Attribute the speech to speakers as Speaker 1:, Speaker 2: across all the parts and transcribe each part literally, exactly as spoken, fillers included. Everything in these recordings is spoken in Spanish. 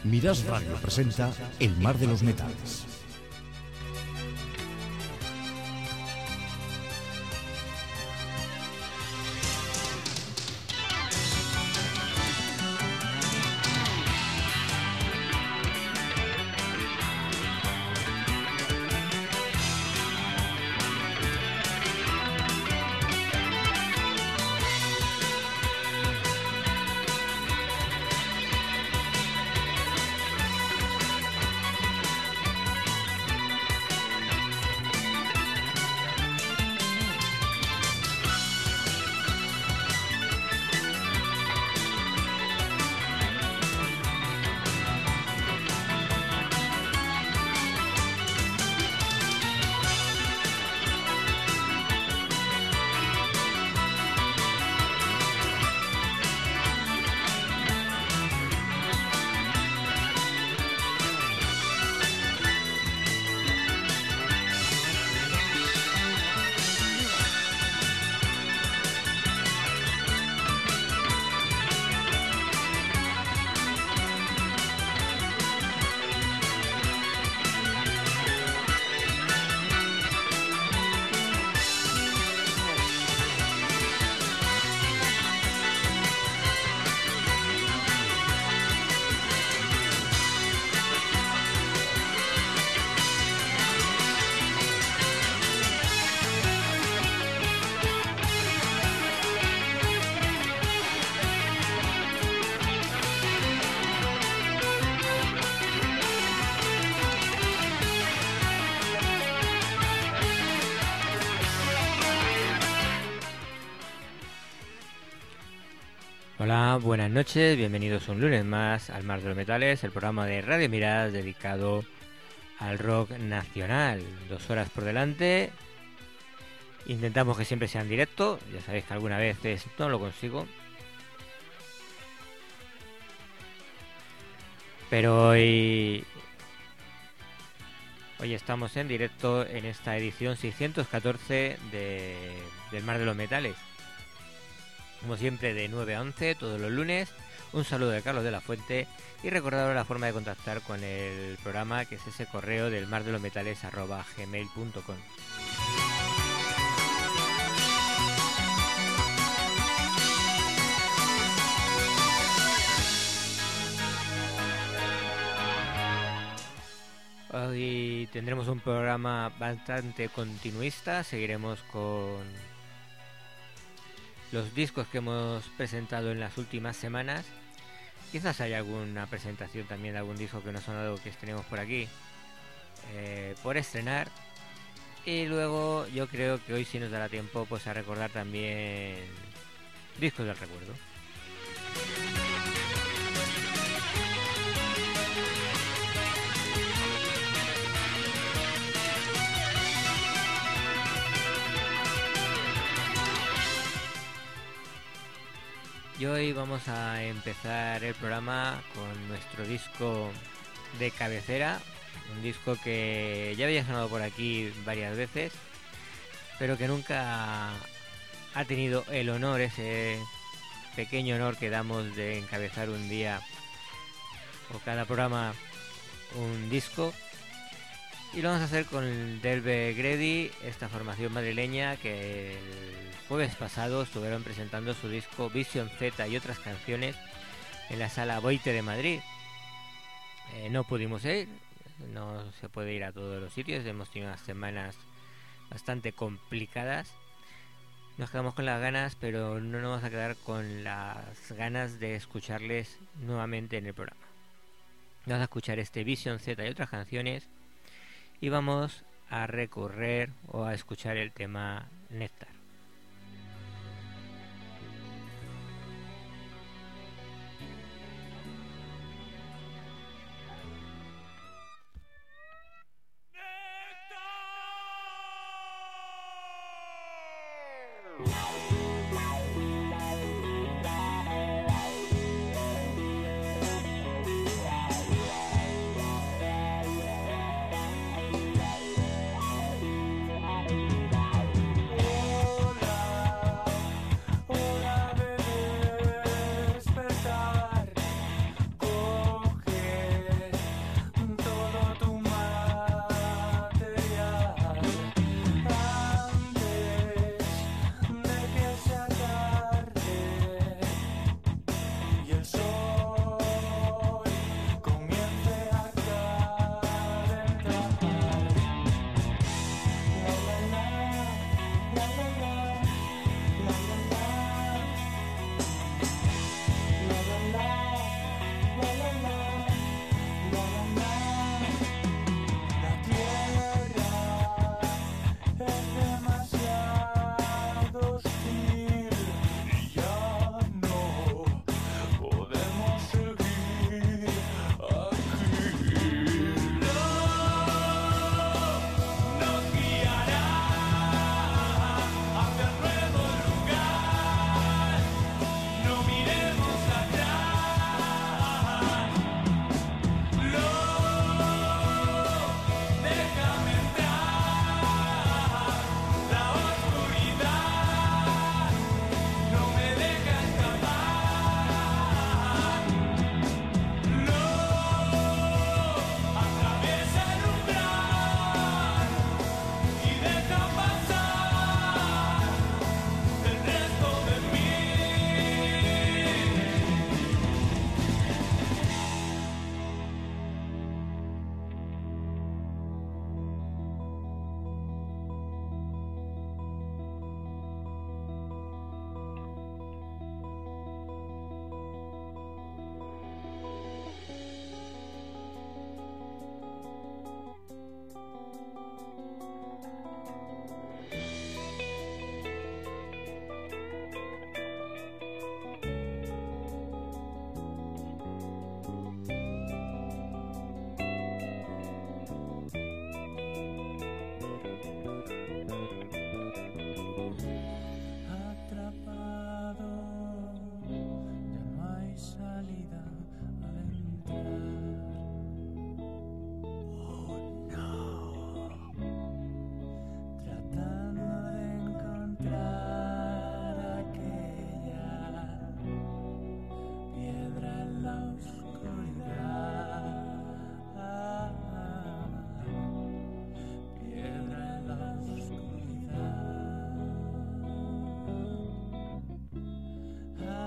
Speaker 1: Miras Radio presenta El Mar de los Metales.
Speaker 2: Hola, buenas noches, bienvenidos un lunes más al Mar de los Metales, el programa de Radio Miradas dedicado al rock nacional. Dos horas por delante, intentamos que siempre sea en directo, ya sabéis que algunas veces no lo consigo. Pero hoy, hoy estamos en directo en esta edición seiscientos catorce de, del Mar de los Metales. Como siempre, de nueve a once, todos los lunes. Un saludo de Carlos de la Fuente y recordaros la forma de contactar con el programa, que es ese correo del mar de los metales arroba gmail punto com. Hoy tendremos un programa bastante continuista, seguiremos con los discos que hemos presentado en las últimas semanas. Quizás haya alguna presentación también de algún disco que no ha sonado, que tenemos por aquí eh, por estrenar. Y luego yo creo que hoy sí nos dará tiempo pues a recordar también discos del recuerdo. Y hoy vamos a empezar el programa con nuestro disco de cabecera, un disco que ya había sonado por aquí varias veces, pero que nunca ha tenido el honor, ese pequeño honor que damos de encabezar un día o cada programa un disco. Y lo vamos a hacer con el Delve Gredi, esta formación madrileña que el jueves pasado estuvieron presentando su disco Vision Z y otras canciones en la Sala Boite de Madrid. Eh, no pudimos ir, no se puede ir a todos los sitios, hemos tenido unas semanas bastante complicadas. Nos quedamos con las ganas, pero no nos vamos a quedar con las ganas de escucharles nuevamente en el programa. Vamos a escuchar este Vision Z y otras canciones y vamos a recorrer o a escuchar el tema Néctar.
Speaker 3: Hola, hola, bebé, despertar, coge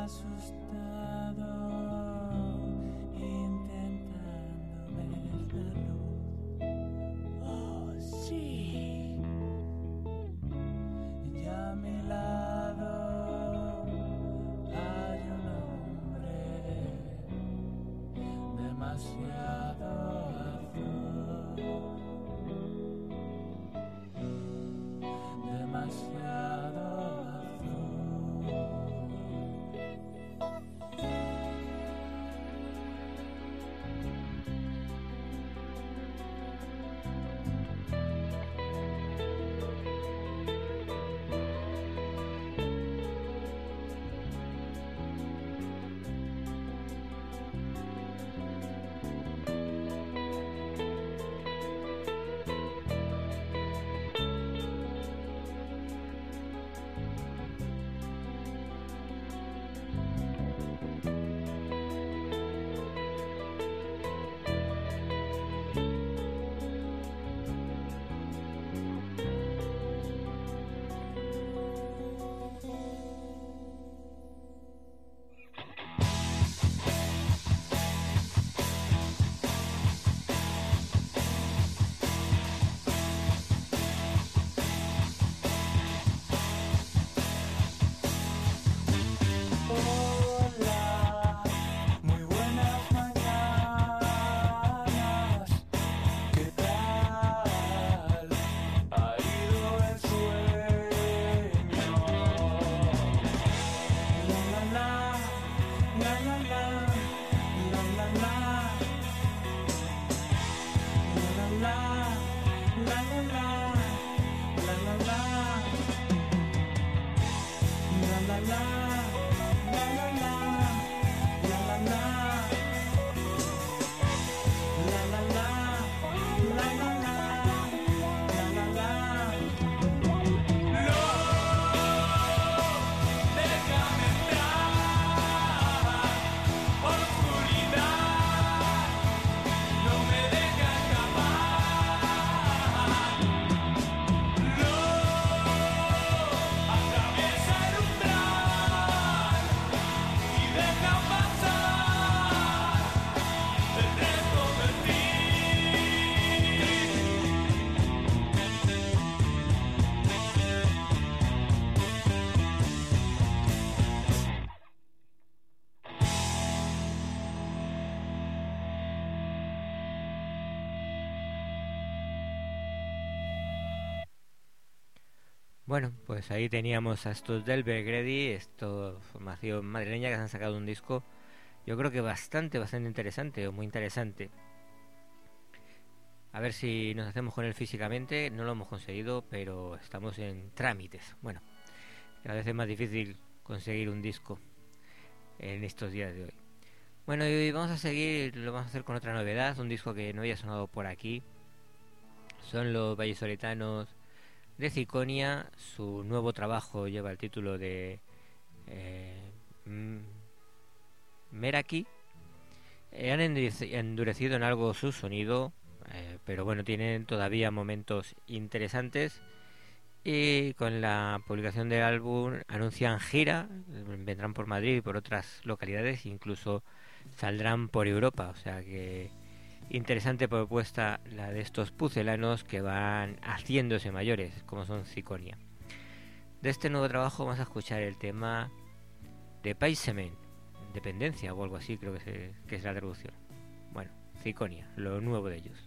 Speaker 3: asustado, intentando ver la luz. Oh, sí. Y a mi lado hay un hombre demasiado azul, demasiado azul.
Speaker 2: Bueno, pues ahí teníamos a estos del Belgredi, esto formación madrileña que se han sacado un disco, yo creo que bastante, bastante interesante o muy interesante. A ver si nos hacemos con él físicamente, no lo hemos conseguido, pero estamos en trámites. Bueno, cada vez es más difícil conseguir un disco en estos días de hoy. Bueno, y vamos a seguir, lo vamos a hacer con otra novedad, un disco que no había sonado por aquí. Son los vallisoletanos de Ciconia. Su nuevo trabajo lleva el título de eh, Meraki. Eh, han endurecido en algo su sonido, eh, pero bueno, tienen todavía momentos interesantes. Y con la publicación del álbum anuncian gira, vendrán por Madrid y por otras localidades, incluso saldrán por Europa, o sea que interesante propuesta la de estos pucelanos que van haciéndose mayores, como son Ciconia. De este nuevo trabajo vamos a escuchar el tema de Paisemen, Dependencia o algo así, creo que, se, que es la traducción. Bueno, Ciconia, lo nuevo de ellos.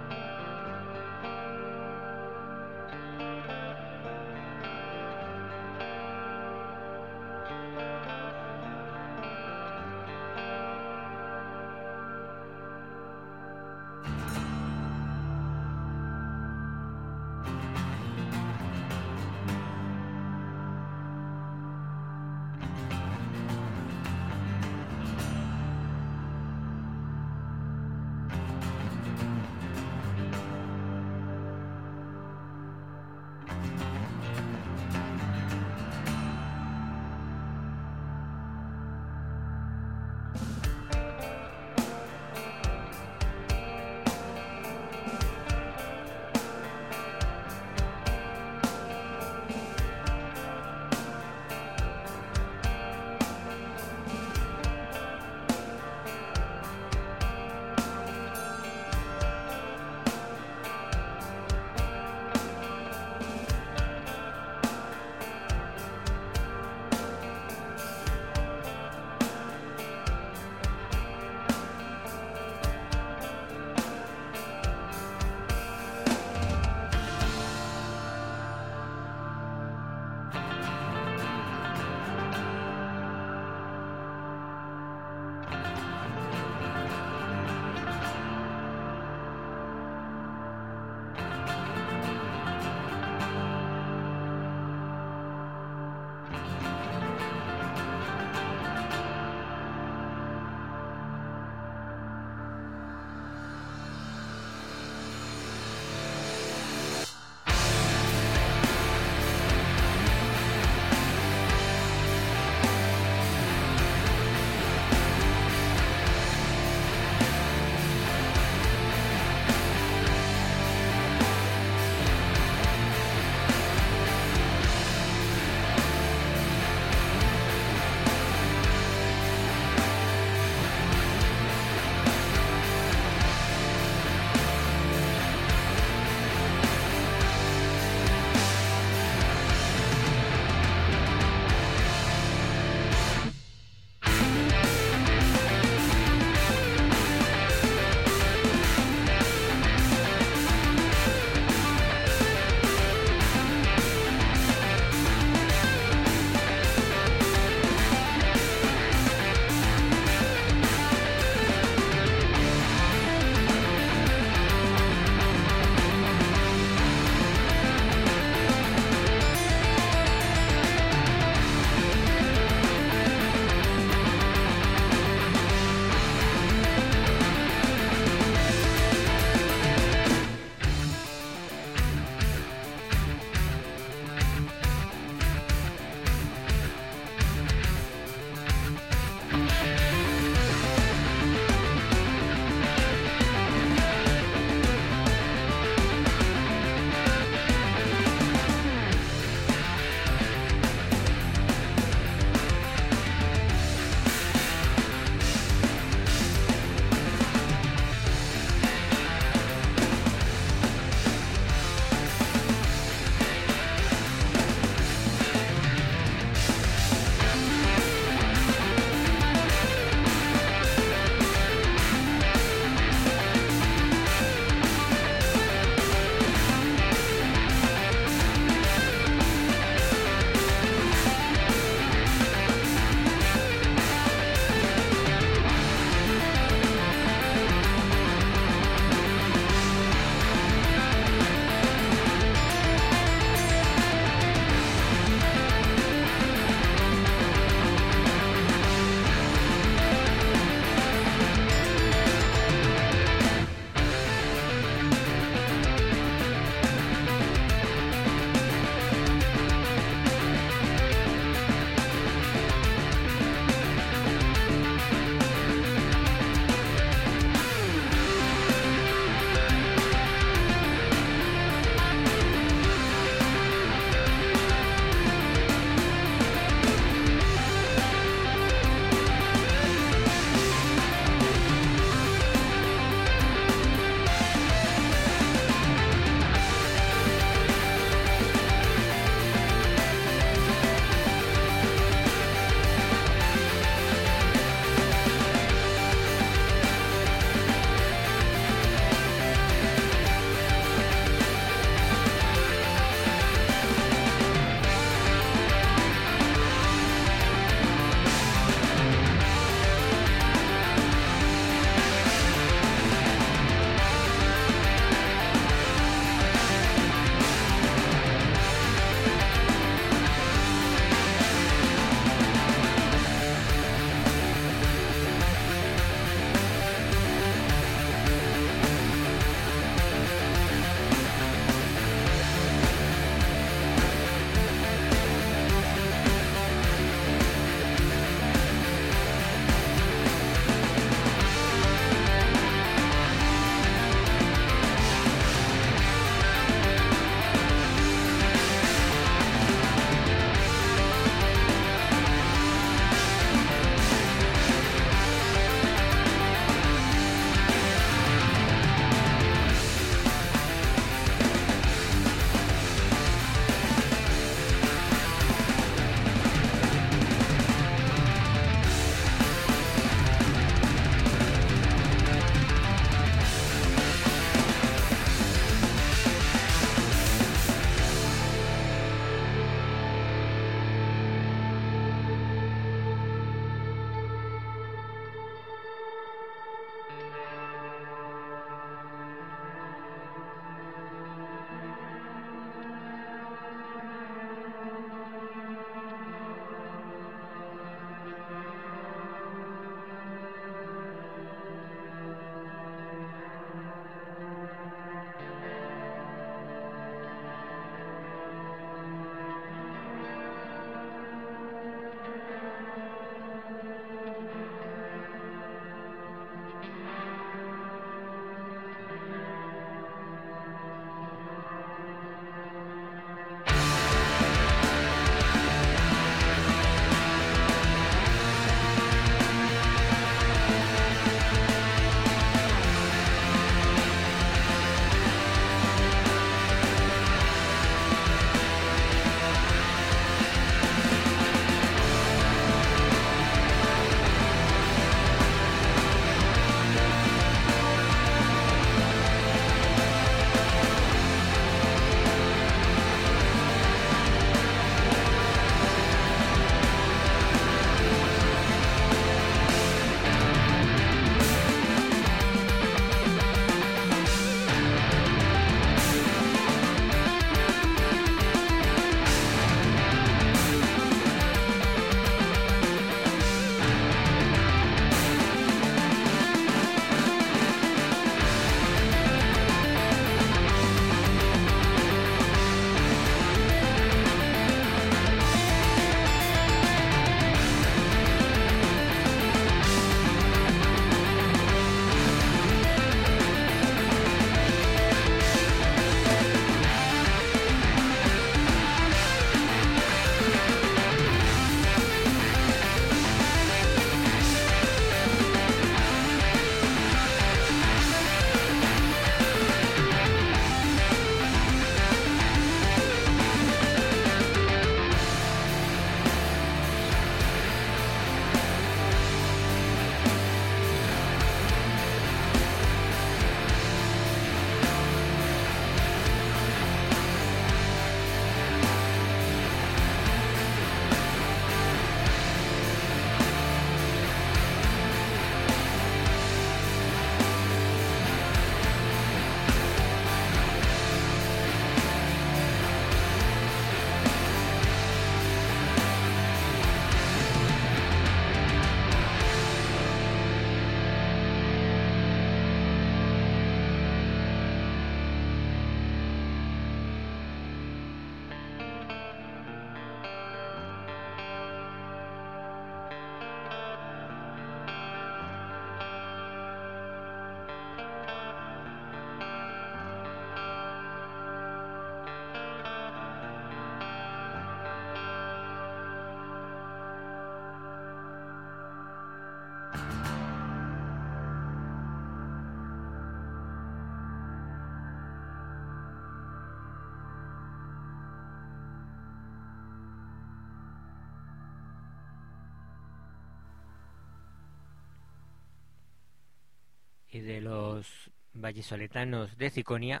Speaker 2: y de los vallisoletanos de Ciconia.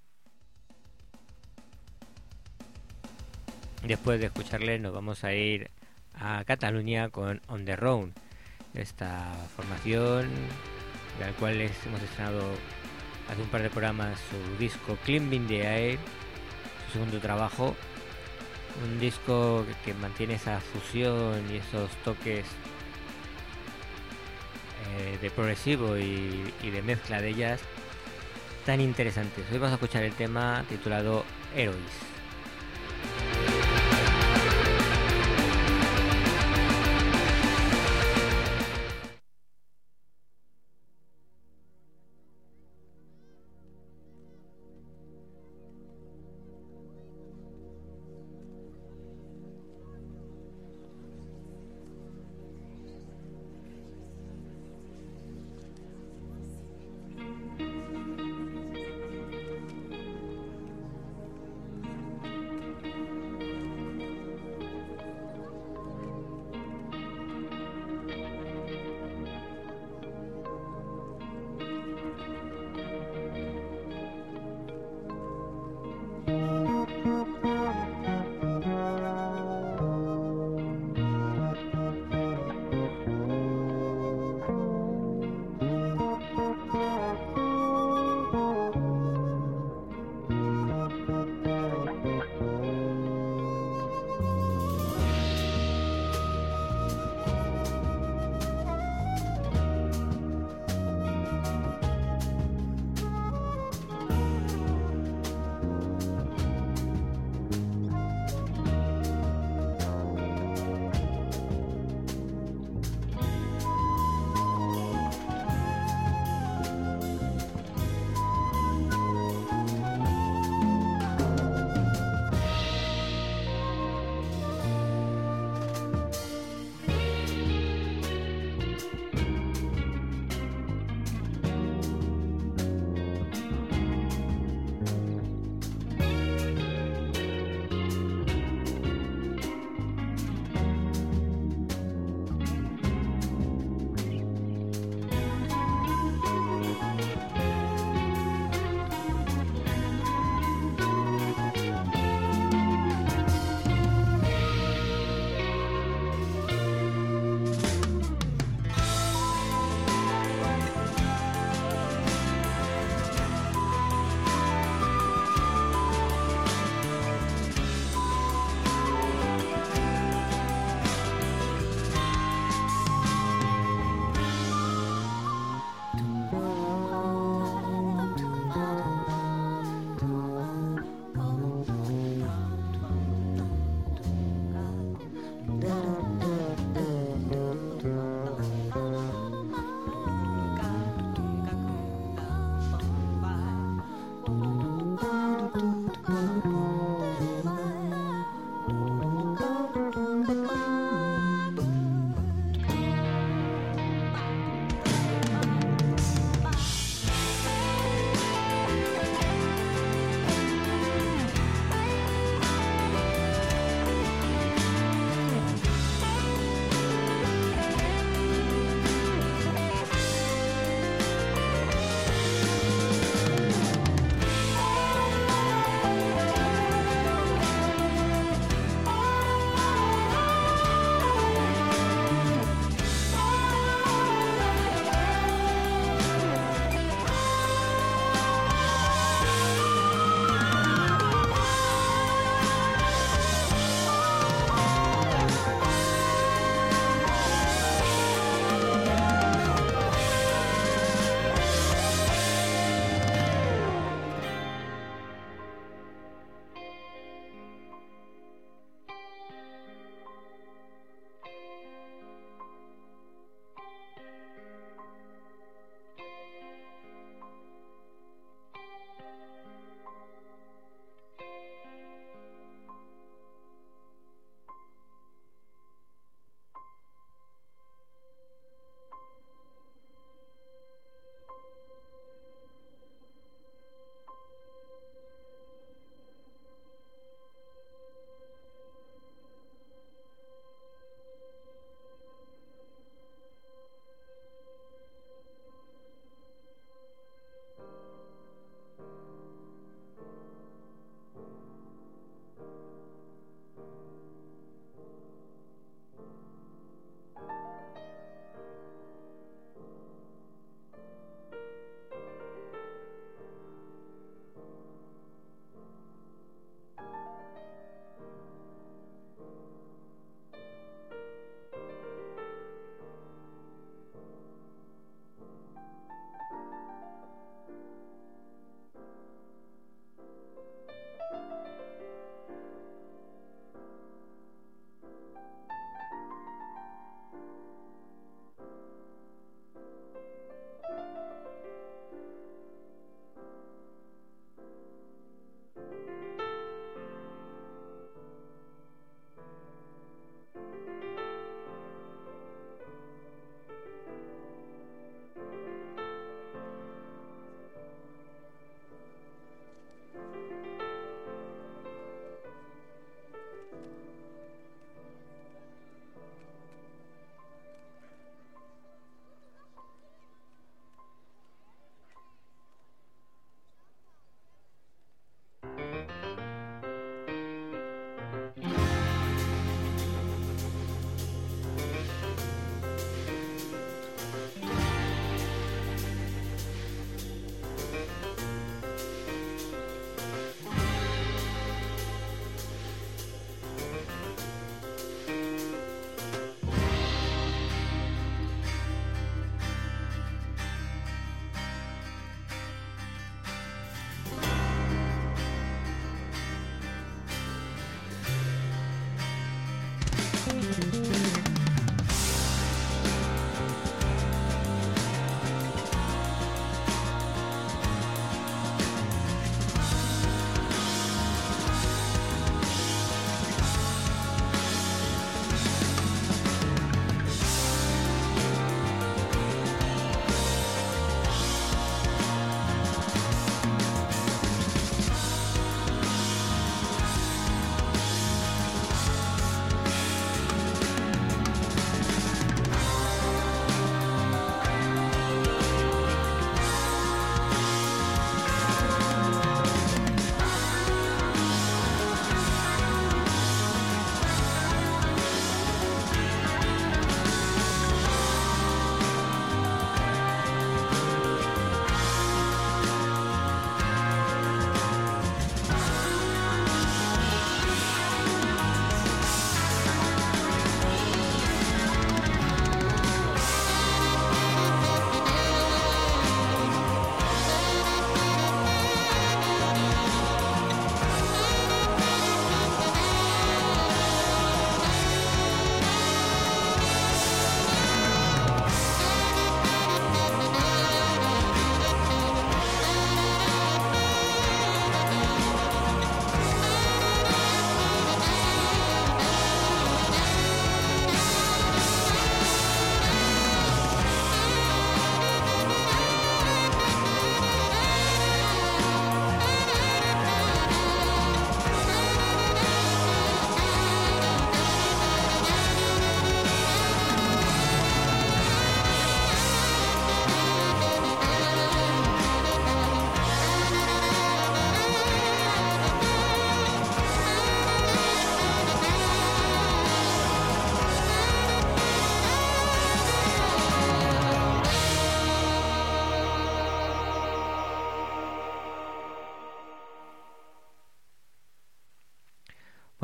Speaker 2: Después de escucharles nos vamos a ir a Cataluña con On The Road, esta formación de la cual les hemos estrenado hace un par de programas su disco Climbing the Air, su segundo trabajo, un disco que, que mantiene esa fusión y esos toques eh, de progresivo y, y de mezcla de ellas tan interesantes. Hoy vamos a escuchar el tema titulado Heroes.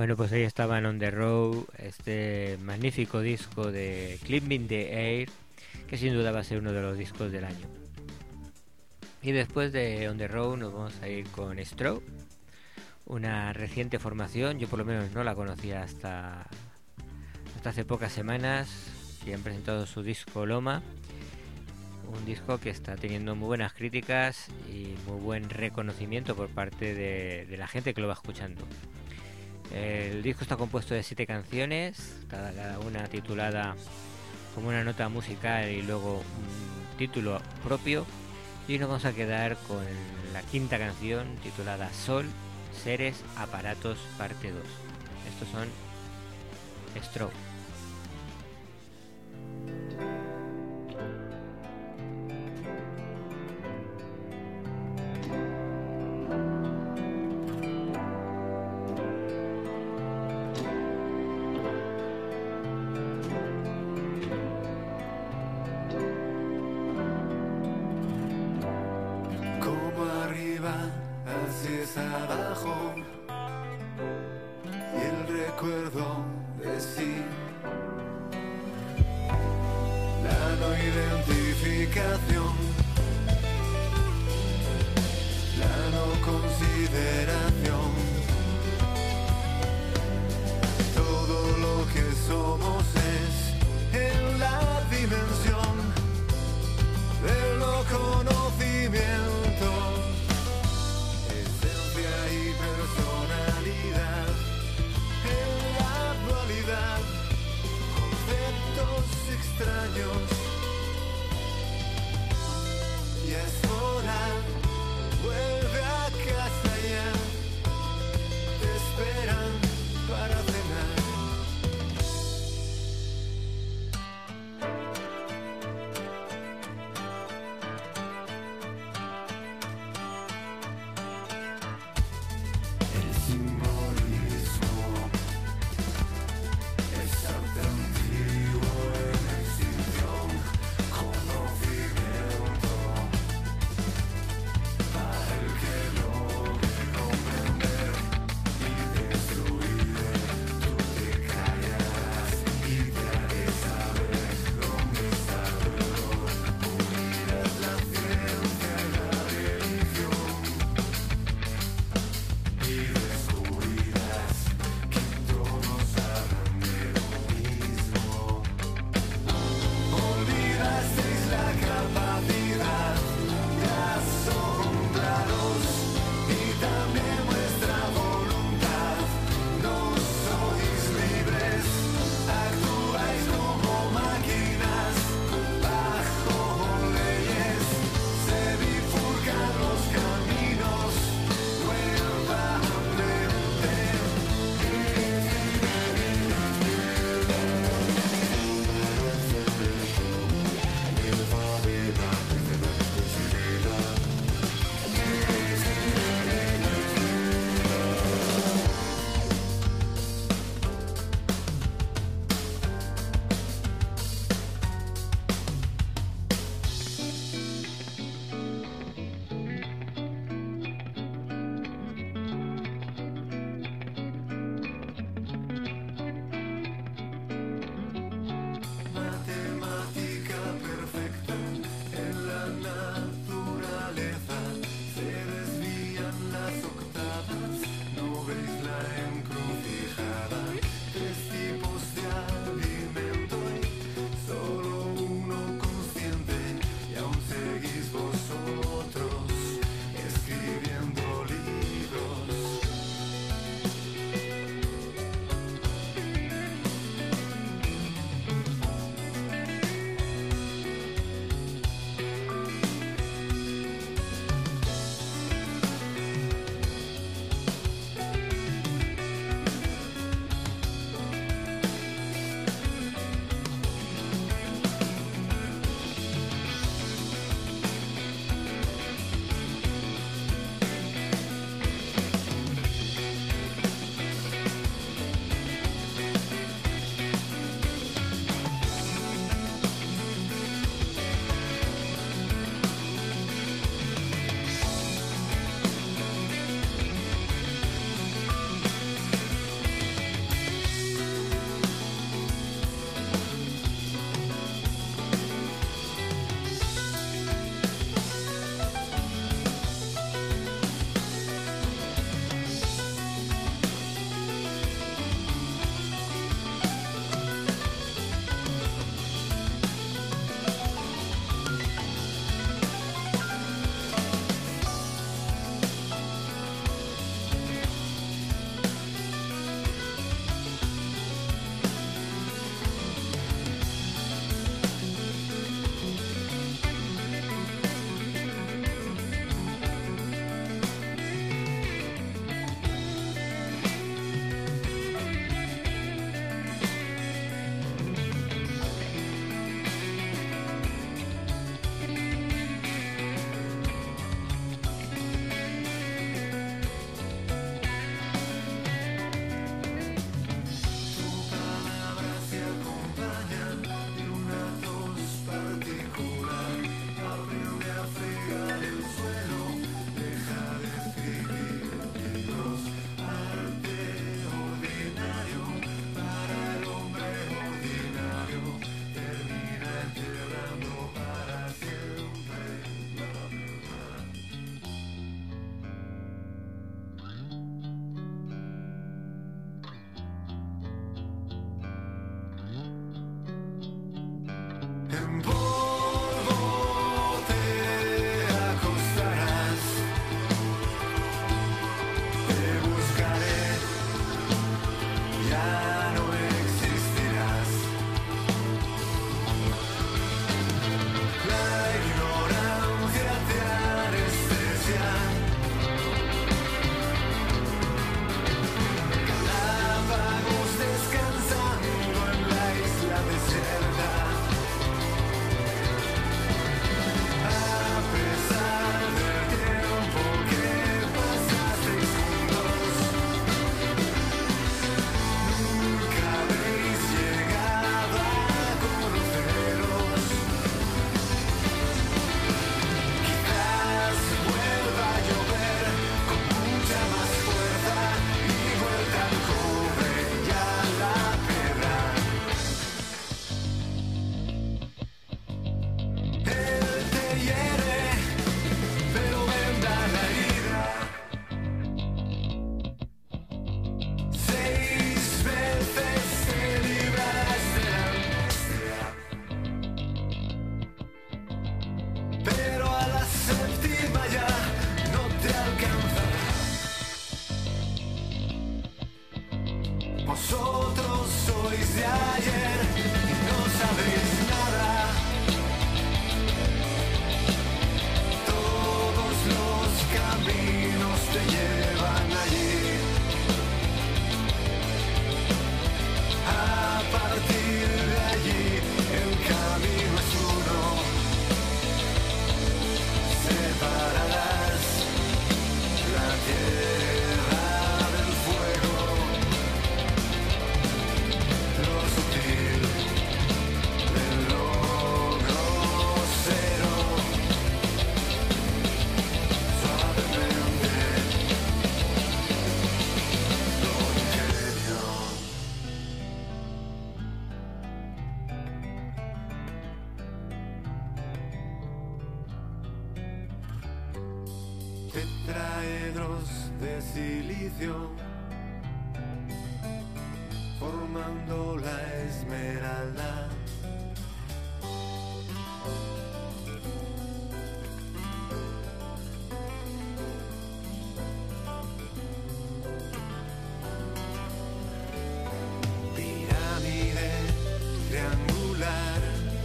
Speaker 2: Bueno, pues ahí estaban On The Road, este magnífico disco de Climbing the Air, que sin duda va a ser uno de los discos del año. Y después de On The Road nos vamos a ir con Stroke, una reciente formación, yo por lo menos no la conocía hasta, hasta hace pocas semanas, que han presentado su disco Loma, un disco que está teniendo muy buenas críticas y muy buen reconocimiento por parte de, de la gente que lo va escuchando. El disco está compuesto de siete canciones, cada, cada una titulada como una nota musical y luego un título propio, y nos vamos a quedar con la quinta canción titulada Sol, Seres, Aparatos, parte dos. Estos son Stroke.
Speaker 4: tetraedros de silicio, formando la esmeralda. Pirámide triangular,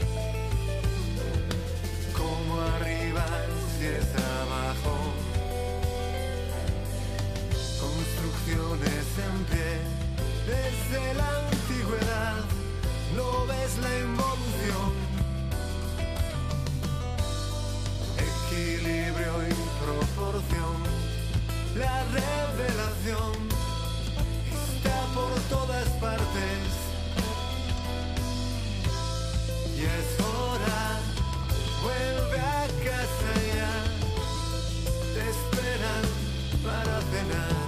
Speaker 4: como arriba si es abajo, construcciones en pie desde la antigüedad. ¿No ves la involución? Equilibrio y proporción. La revelación está por todas partes. Y es hora, vuelve a casa ya. Te esperan para cenar.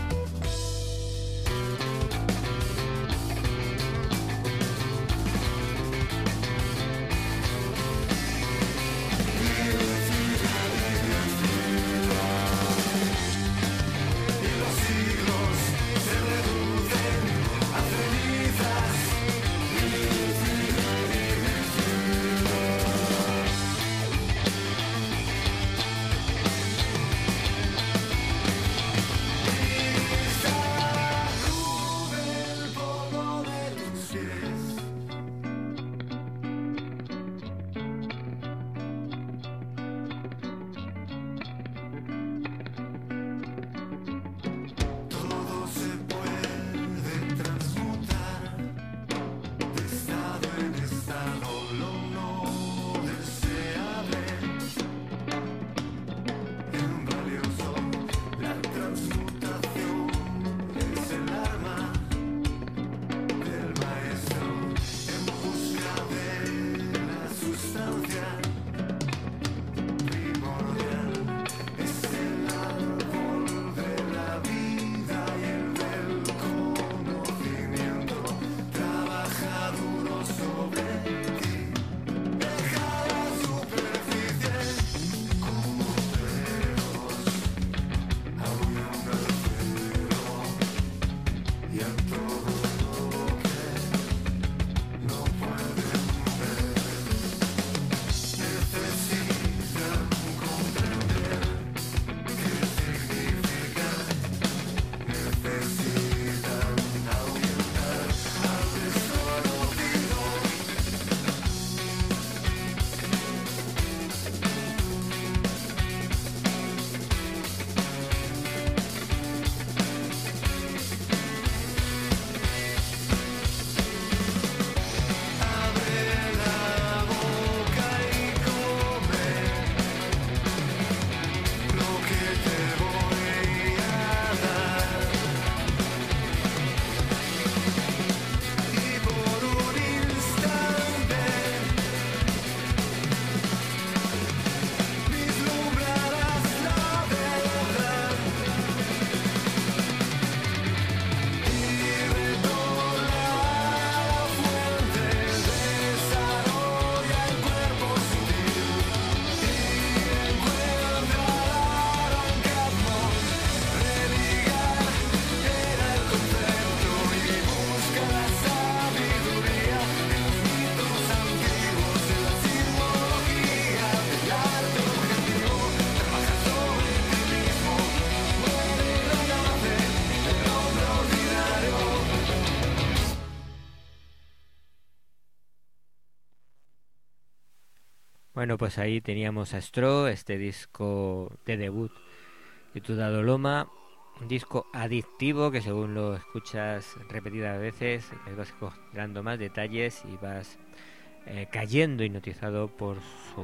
Speaker 2: Bueno, pues ahí teníamos a Stro, este disco de debut titulado Loma, un disco adictivo que según lo escuchas repetidas veces les vas encontrando más detalles y vas eh, cayendo hipnotizado por su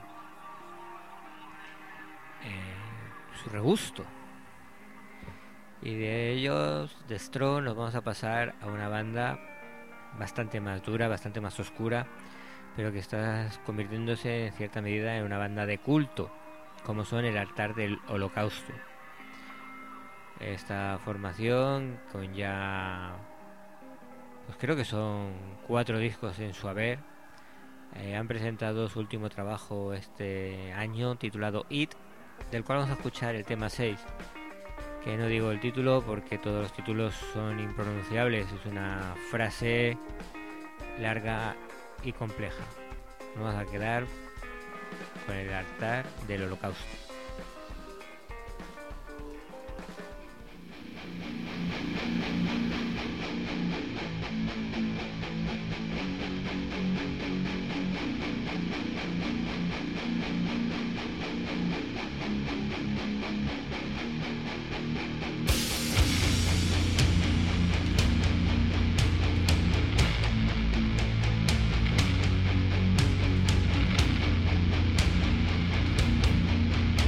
Speaker 2: eh, su regusto. Y de ellos, de Stro, nos vamos a pasar a una banda bastante más dura, bastante más oscura, pero que está convirtiéndose en cierta medida en una banda de culto, como son el Altar del Holocausto. Esta formación, con ya, pues creo que son cuatro discos en su haber, eh, han presentado su último trabajo este año titulado It, del cual vamos a escuchar el tema seis, que no digo el título porque todos los títulos son impronunciables, es una frase larga y compleja. Nos vamos a quedar con el altar del holocausto.
Speaker 5: Thank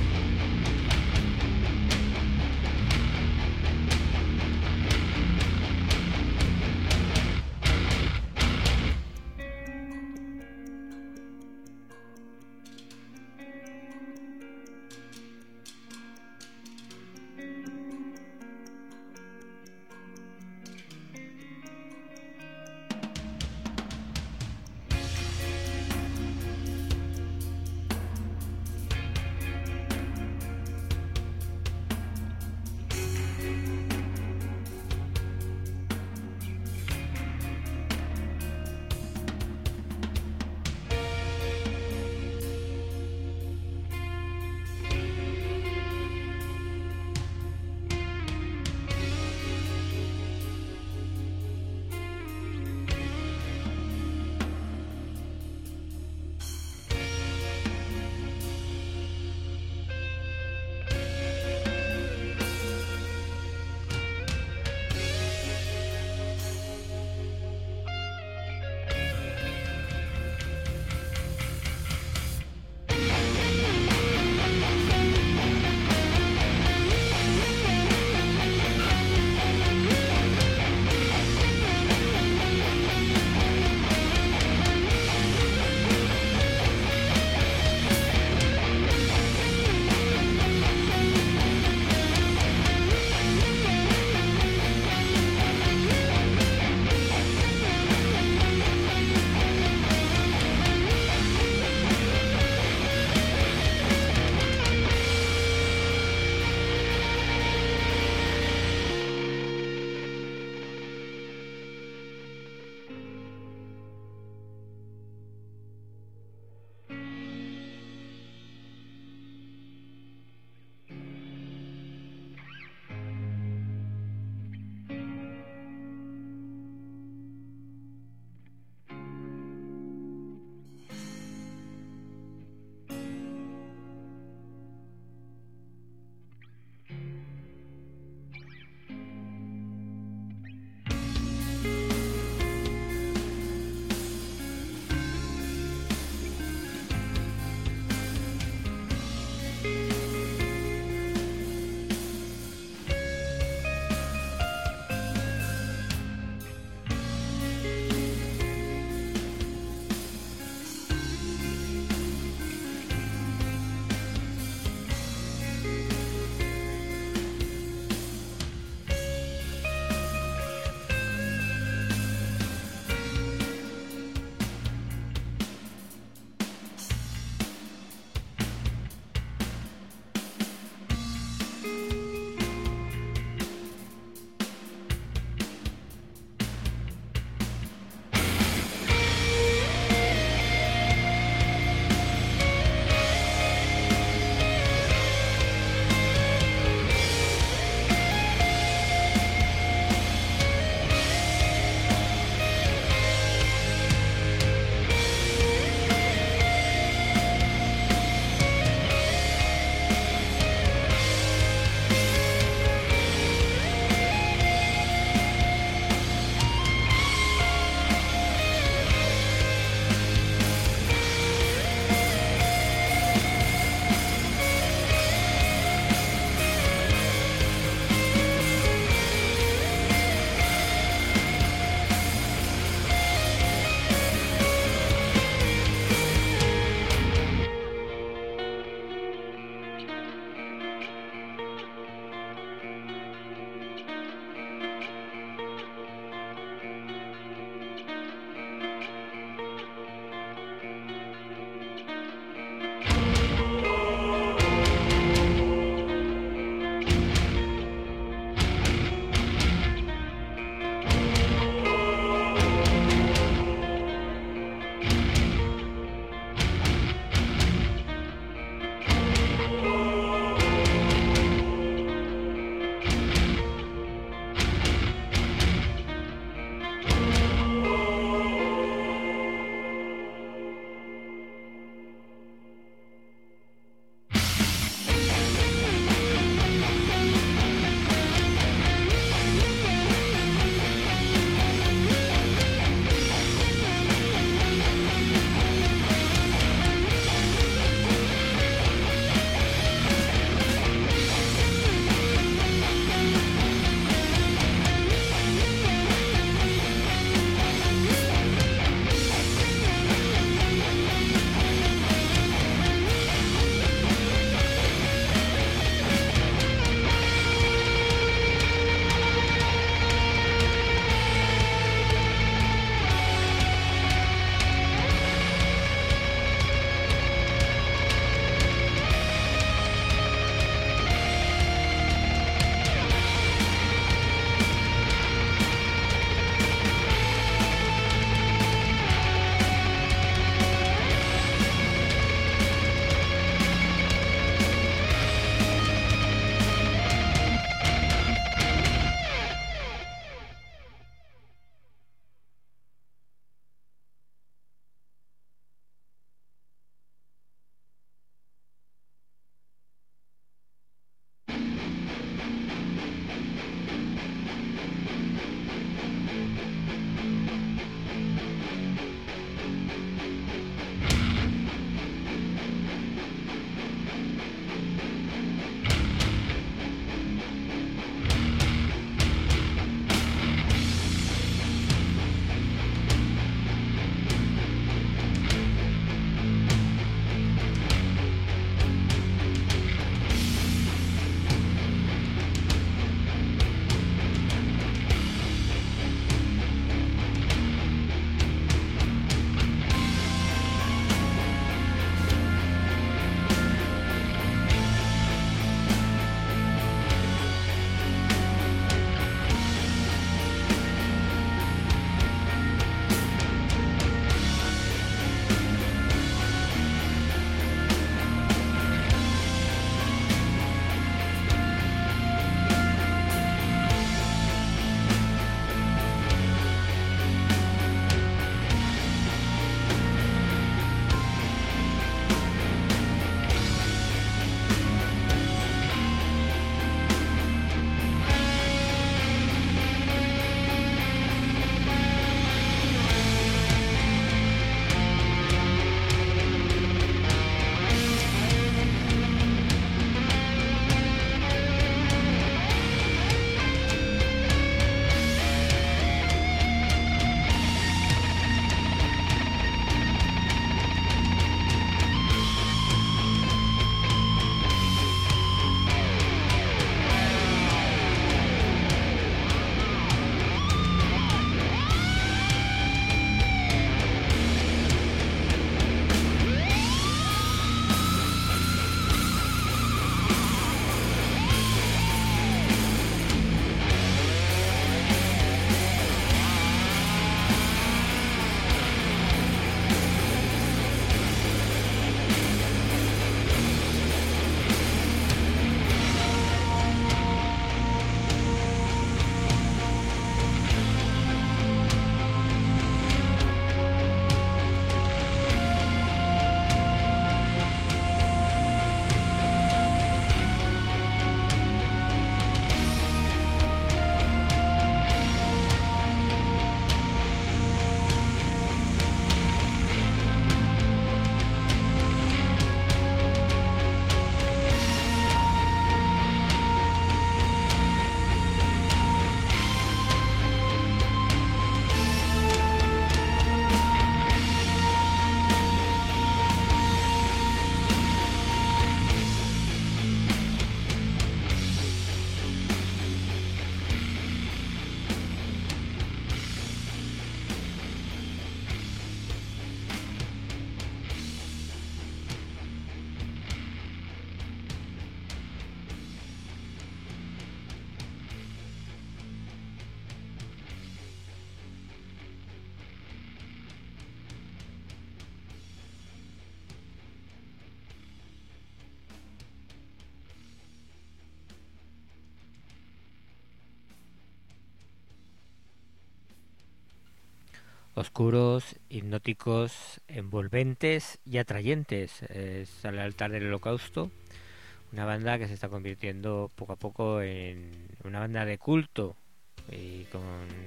Speaker 2: oscuros, hipnóticos, envolventes y atrayentes. Es al altar del Holocausto, una banda que se está convirtiendo poco a poco en una banda de culto y con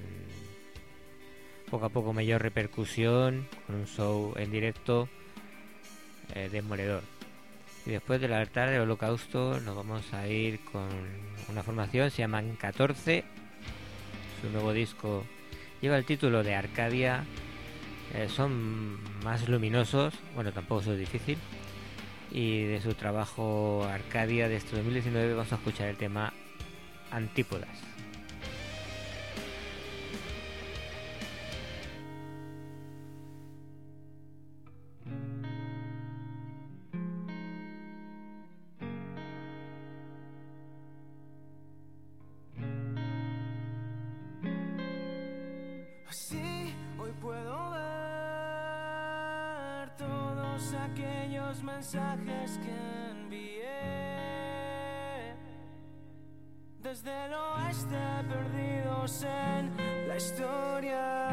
Speaker 2: poco a poco mayor repercusión, con un show en directo eh, demoledor. Y después del altar del Holocausto nos vamos a ir con una formación, se llaman catorce. Su nuevo disco lleva el título de Arcadia. Eh, son más luminosos, bueno, tampoco eso es difícil. Y de su trabajo Arcadia de este dos mil diecinueve vamos a escuchar el tema Antípodas.
Speaker 3: Así hoy puedo ver todos aquellos mensajes que envié desde el oeste, perdidos en la historia.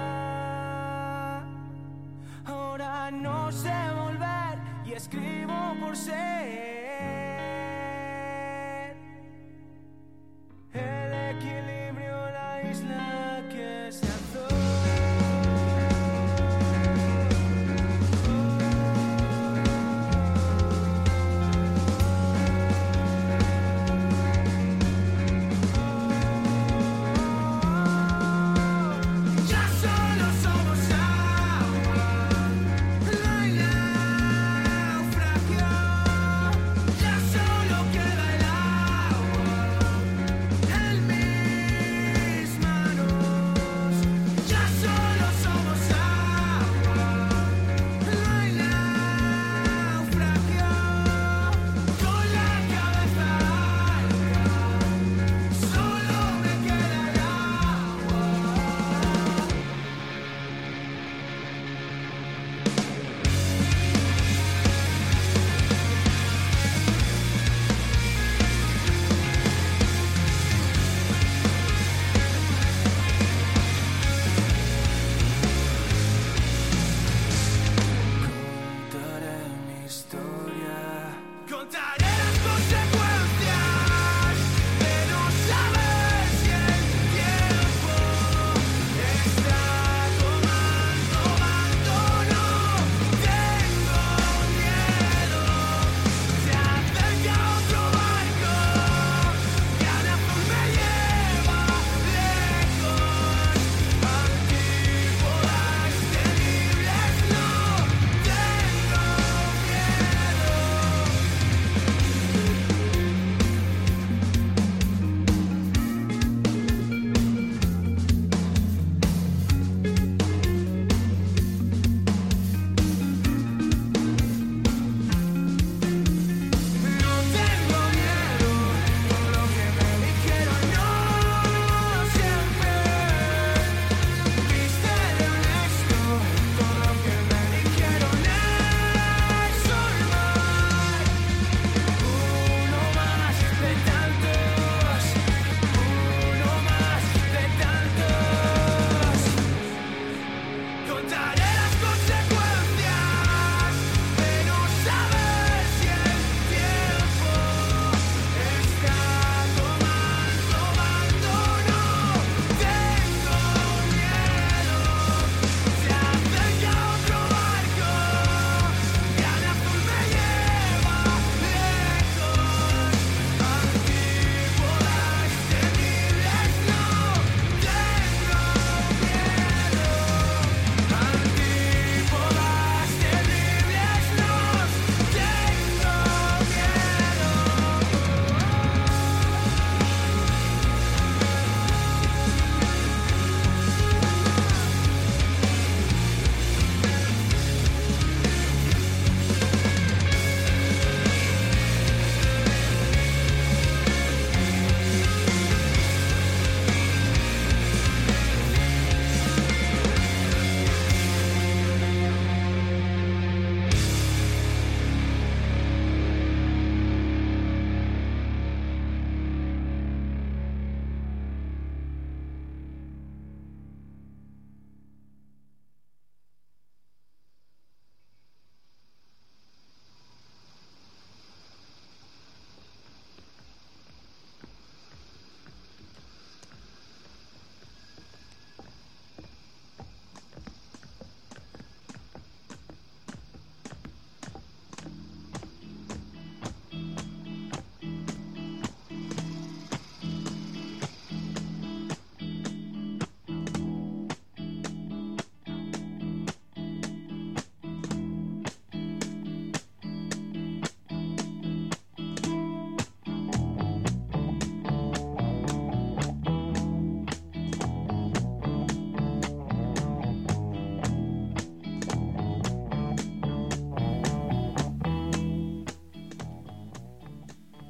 Speaker 3: Ahora no sé volver y escribo por ser el equilibrio, la isla que se alzó. Ya solo somos agua, no hay naufragio. Ya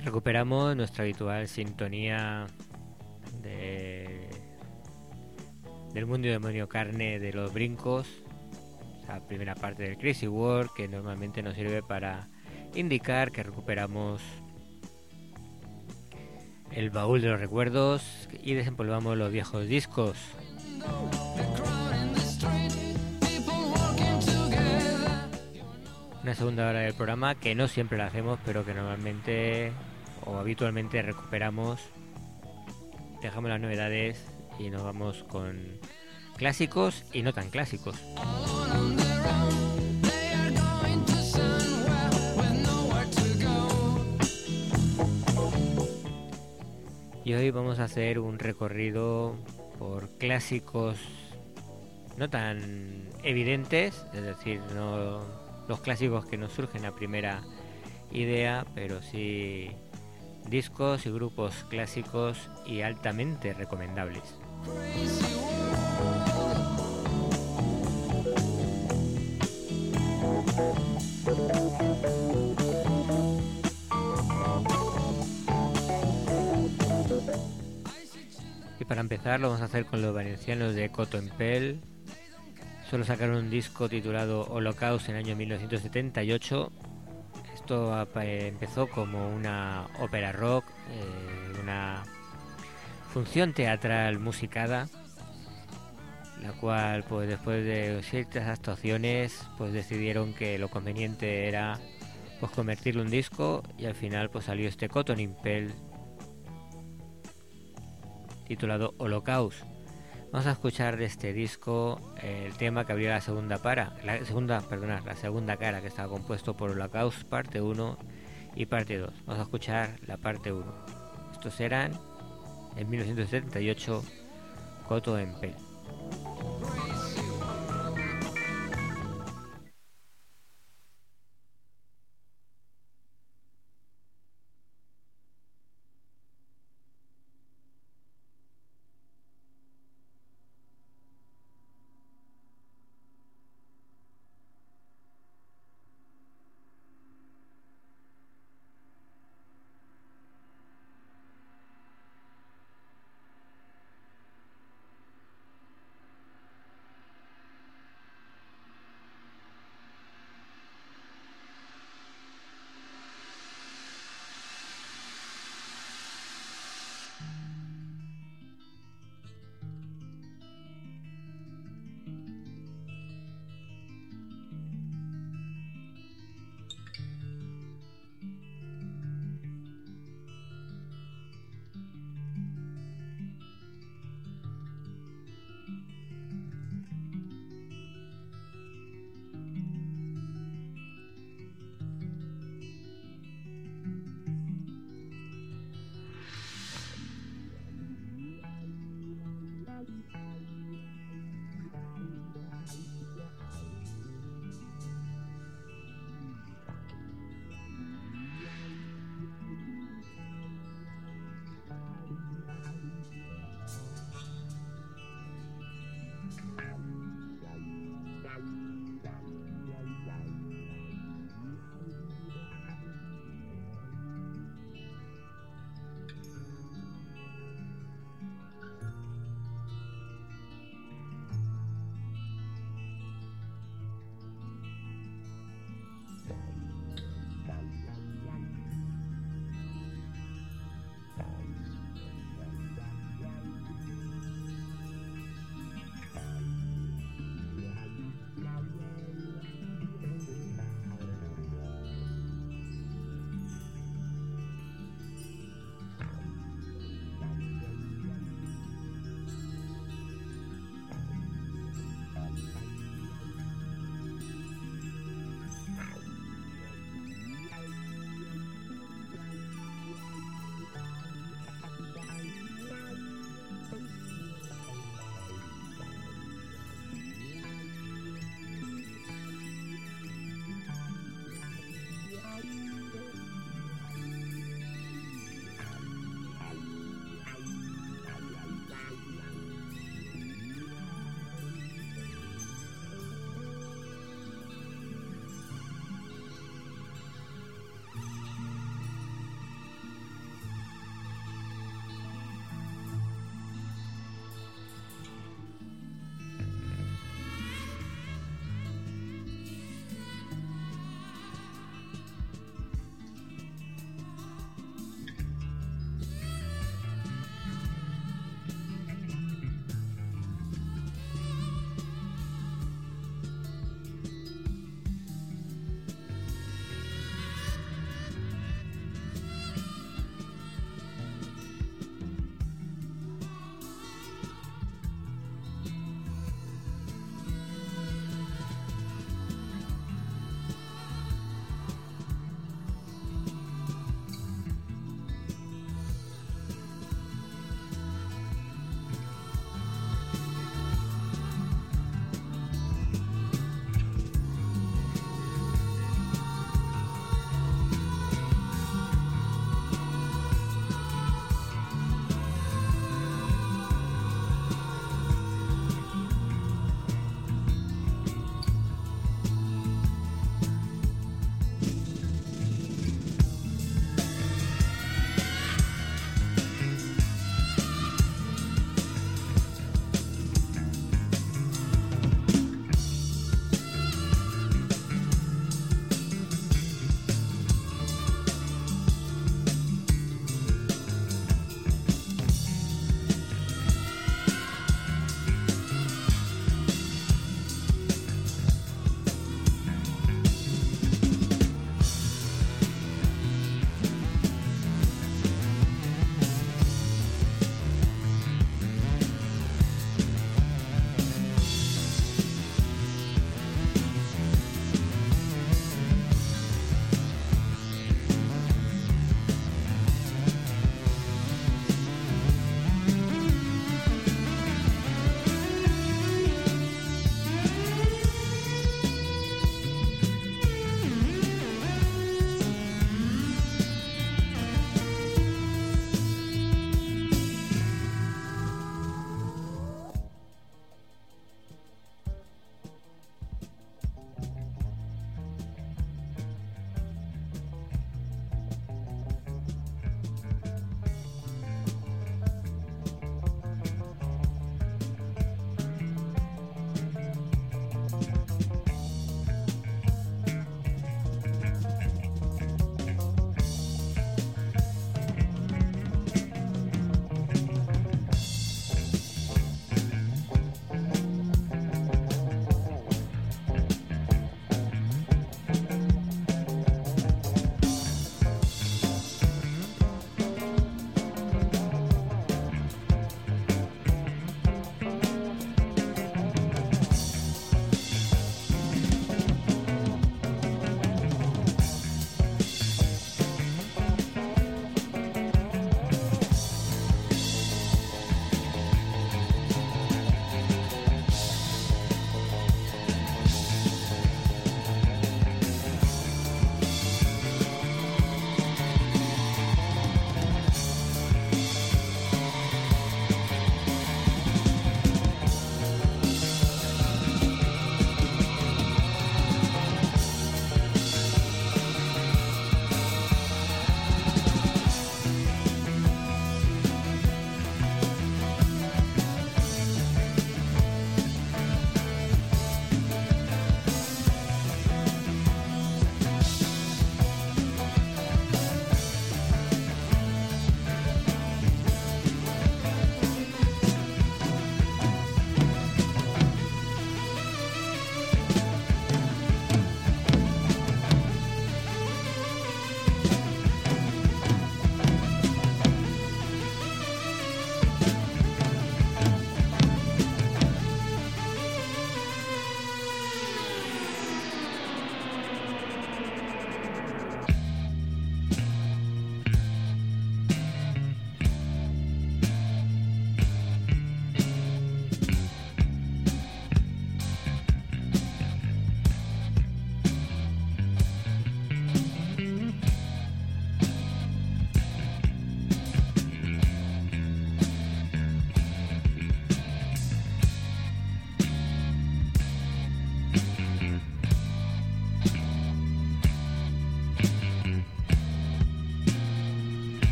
Speaker 2: Y recuperamos nuestra habitual sintonía de del mundo demonio carne de los brincos, la primera parte del Crazy World, que normalmente nos sirve para indicar que recuperamos el baúl de los recuerdos y desempolvamos los viejos discos. Una segunda hora del programa que no siempre la hacemos, pero que normalmente o habitualmente recuperamos. Dejamos las novedades y nos vamos con clásicos y no tan clásicos. Y hoy vamos a hacer un recorrido por clásicos no tan evidentes, es decir, no los clásicos que nos surgen a primera idea, pero sí discos y grupos clásicos y altamente recomendables. Y para empezar lo vamos a hacer con los valencianos de Coto Empell. Solo sacaron un disco titulado Holocaust en el año mil novecientos setenta y ocho. Esto empezó como una ópera rock, eh, una función teatral musicada, la cual pues después de ciertas actuaciones pues decidieron que lo conveniente era pues convertirlo en un disco, y al final pues salió este Coto Empell titulado Holocaust. Vamos a escuchar de este disco eh, el tema que abrió la segunda para, la segunda, perdona, la segunda cara, que estaba compuesto por Holocaust parte uno y parte dos. Vamos a escuchar la parte uno. Estos eran en mil novecientos setenta y ocho Coto Empell.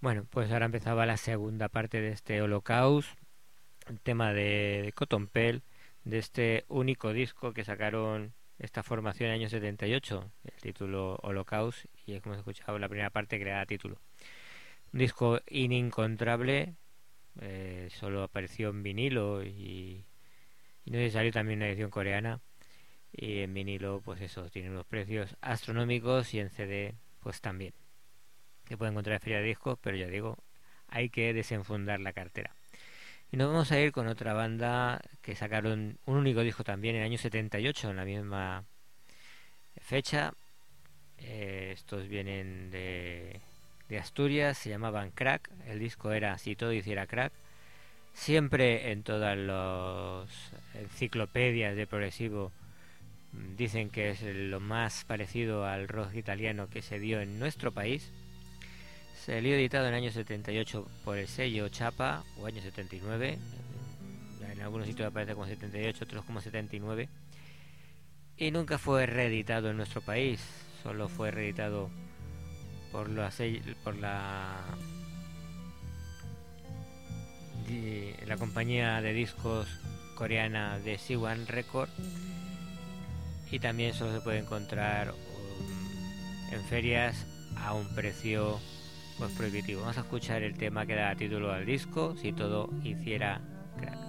Speaker 2: Bueno, pues ahora empezaba la segunda parte de este Holocaust, el tema de, de Cotton Pell, de este único disco que sacaron esta formación en el año setenta y ocho, el título Holocaust, y es como hemos escuchado la primera parte que le da título. Un disco inincontrable, eh, solo apareció en vinilo y, y no sé si salió también una edición coreana, y en vinilo pues eso, tiene unos precios astronómicos y en C D pues también. Se puede encontrar en feria de discos, pero ya digo, hay que desenfundar la cartera. Y nos vamos a ir con otra banda que sacaron un único disco también en el año setenta y ocho, en la misma fecha. Eh, estos vienen de, de Asturias, se llamaban Crack. El disco era Si todo hiciera crack. Siempre en todas las enciclopedias de progresivo dicen que es lo más parecido al rock italiano que se dio en nuestro país. Salió editado en el año setenta y ocho por el sello Chapa, o año setenta y nueve. En algunos sitios aparece como setenta y ocho, otros como setenta y nueve. Y nunca fue reeditado en nuestro país. Solo fue reeditado por la, por la, la compañía de discos coreana de Siwan Record. Y también solo se puede encontrar um, en ferias a un precio pues prohibitivo. Vamos a escuchar el tema que da título al disco, Si todo hiciera crack.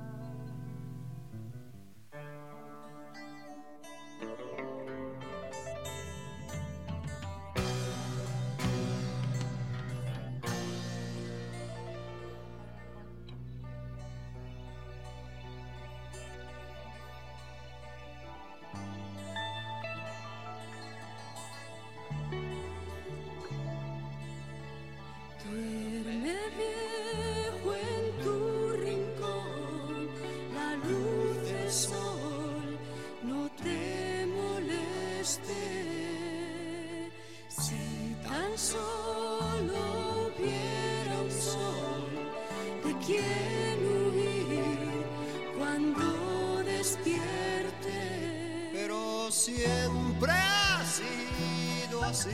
Speaker 4: Siempre ha sido así.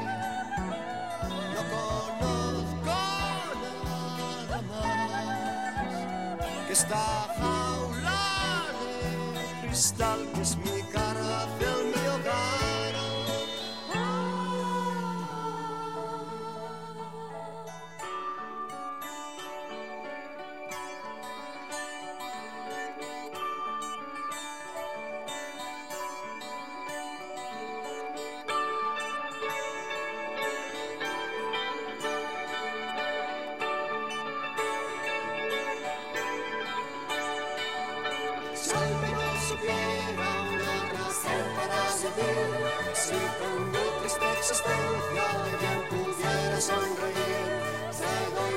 Speaker 4: No conozco nada más que esta jaula de cristal que es mi cárcel, mi hogar. Si con mi triste existencia alguien pudiera sonreír, te doy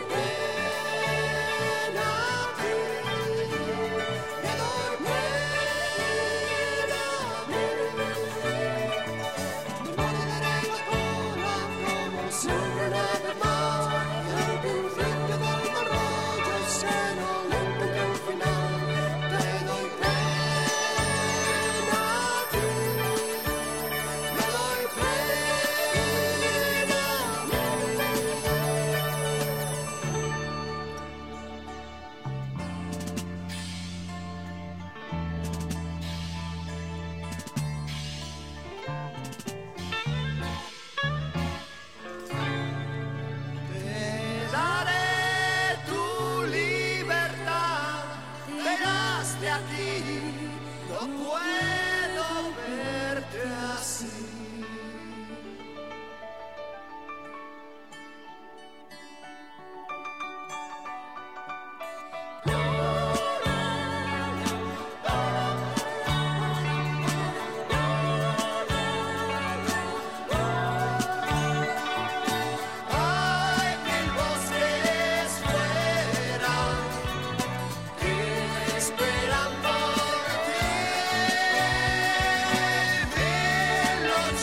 Speaker 4: pena a ti, te doy pena a mí. Morderé la cola como siempre nada más, y al principio del mal rollo será lento que al final te doy pena. Esperan por ti,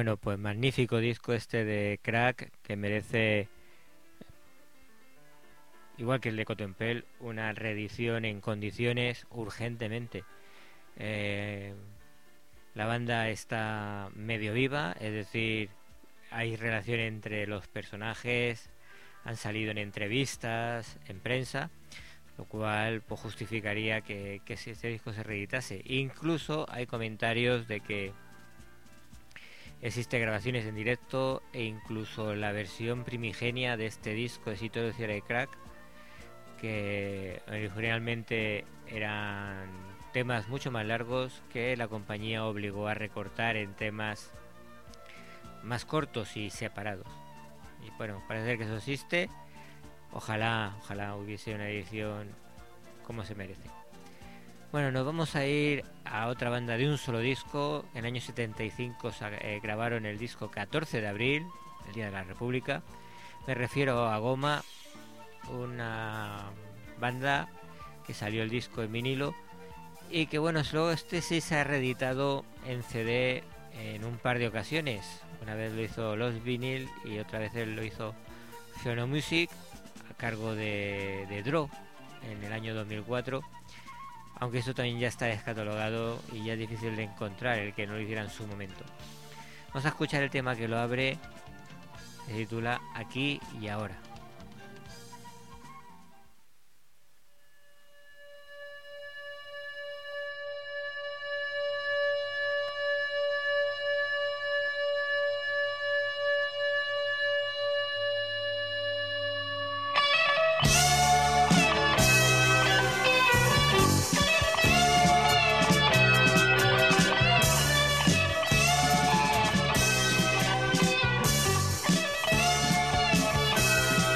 Speaker 2: Bueno, pues magnífico disco este de Crack, que merece, igual que el de Cotonpel, una reedición en condiciones urgentemente. Eh, la banda está medio viva, es decir, hay relación entre los personajes, han salido en entrevistas, en prensa, lo cual pues, justificaría que, que este disco se reeditase. Incluso hay comentarios de que existen grabaciones en directo e incluso la versión primigenia de este disco de Sitio de Cierre de Crack, que originalmente eran temas mucho más largos, que la compañía obligó a recortar en temas más cortos y separados. Y bueno, parece ser que eso existe. Ojalá, ojalá hubiese una edición como se merece. Bueno, nos vamos a ir a otra banda de un solo disco. En el año setenta y cinco eh, grabaron el disco catorce de abril, el Día de la República. Me refiero a Goma, una banda que salió el disco en vinilo y que bueno, luego este sí se ha reeditado en C D en un par de ocasiones. Una vez lo hizo Los Vinyl y otra vez él lo hizo Phono Music a cargo de, de Draw en el año dos mil cuatro, aunque eso también ya está descatalogado y ya es difícil de encontrar el que no lo hiciera en su momento. Vamos a escuchar el tema que lo abre, se titula Aquí y Ahora.
Speaker 4: Aquí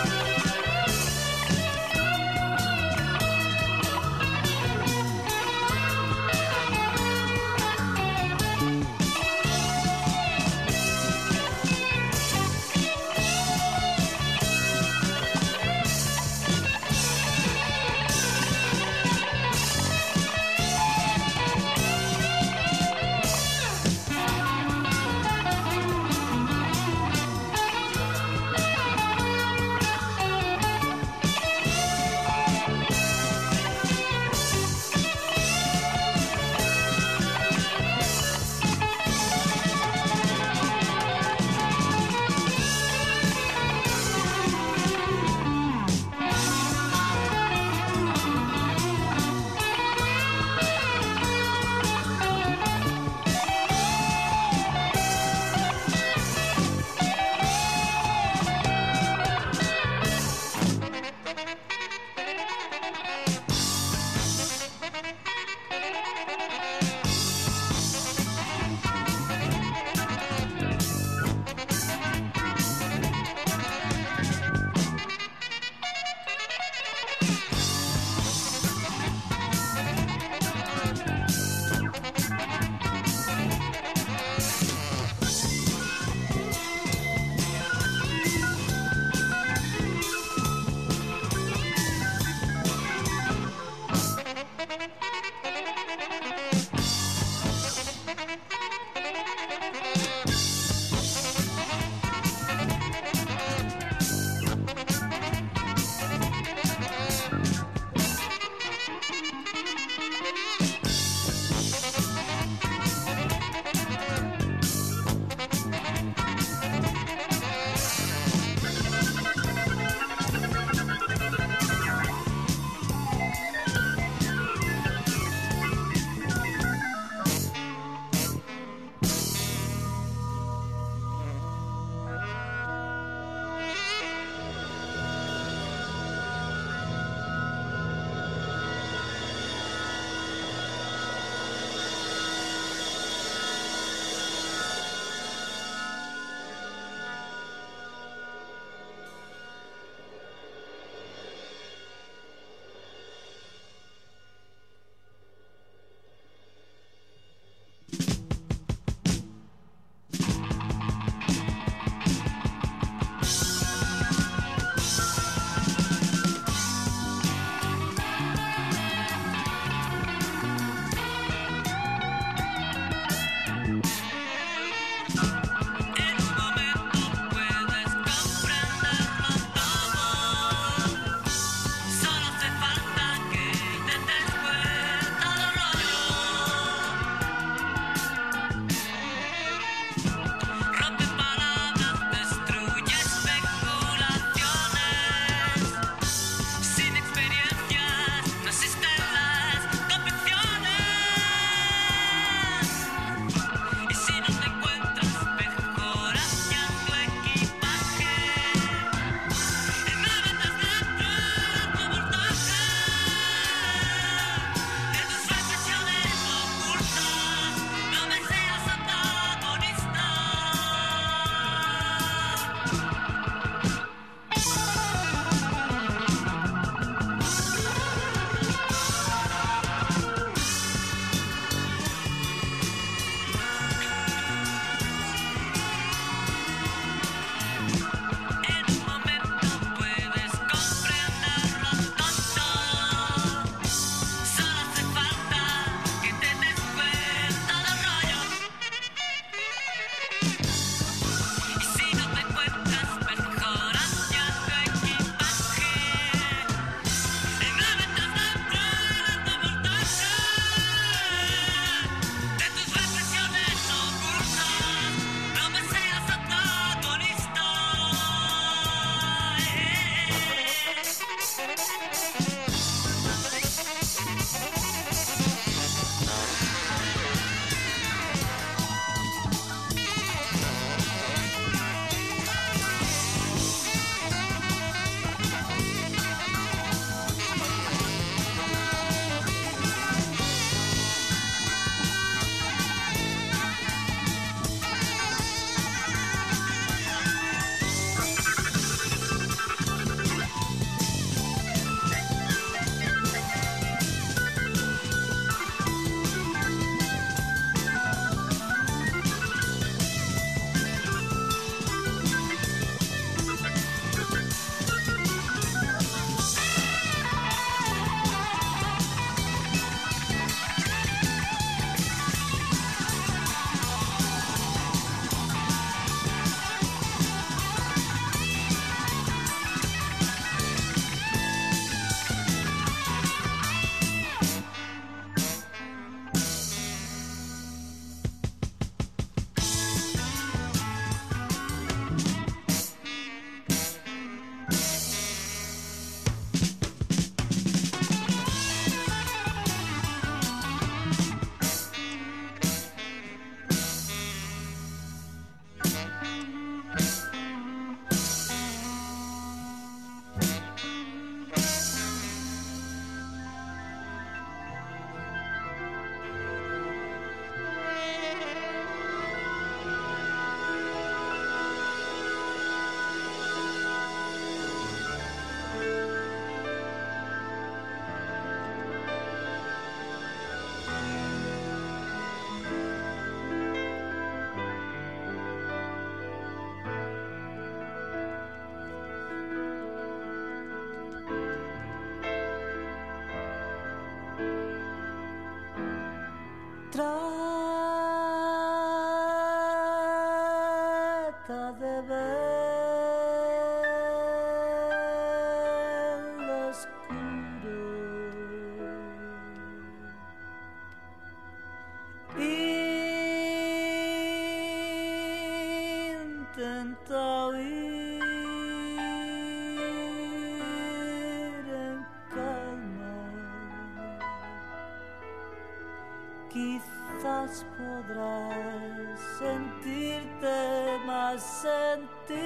Speaker 5: jamás podrás sentirte más sentir.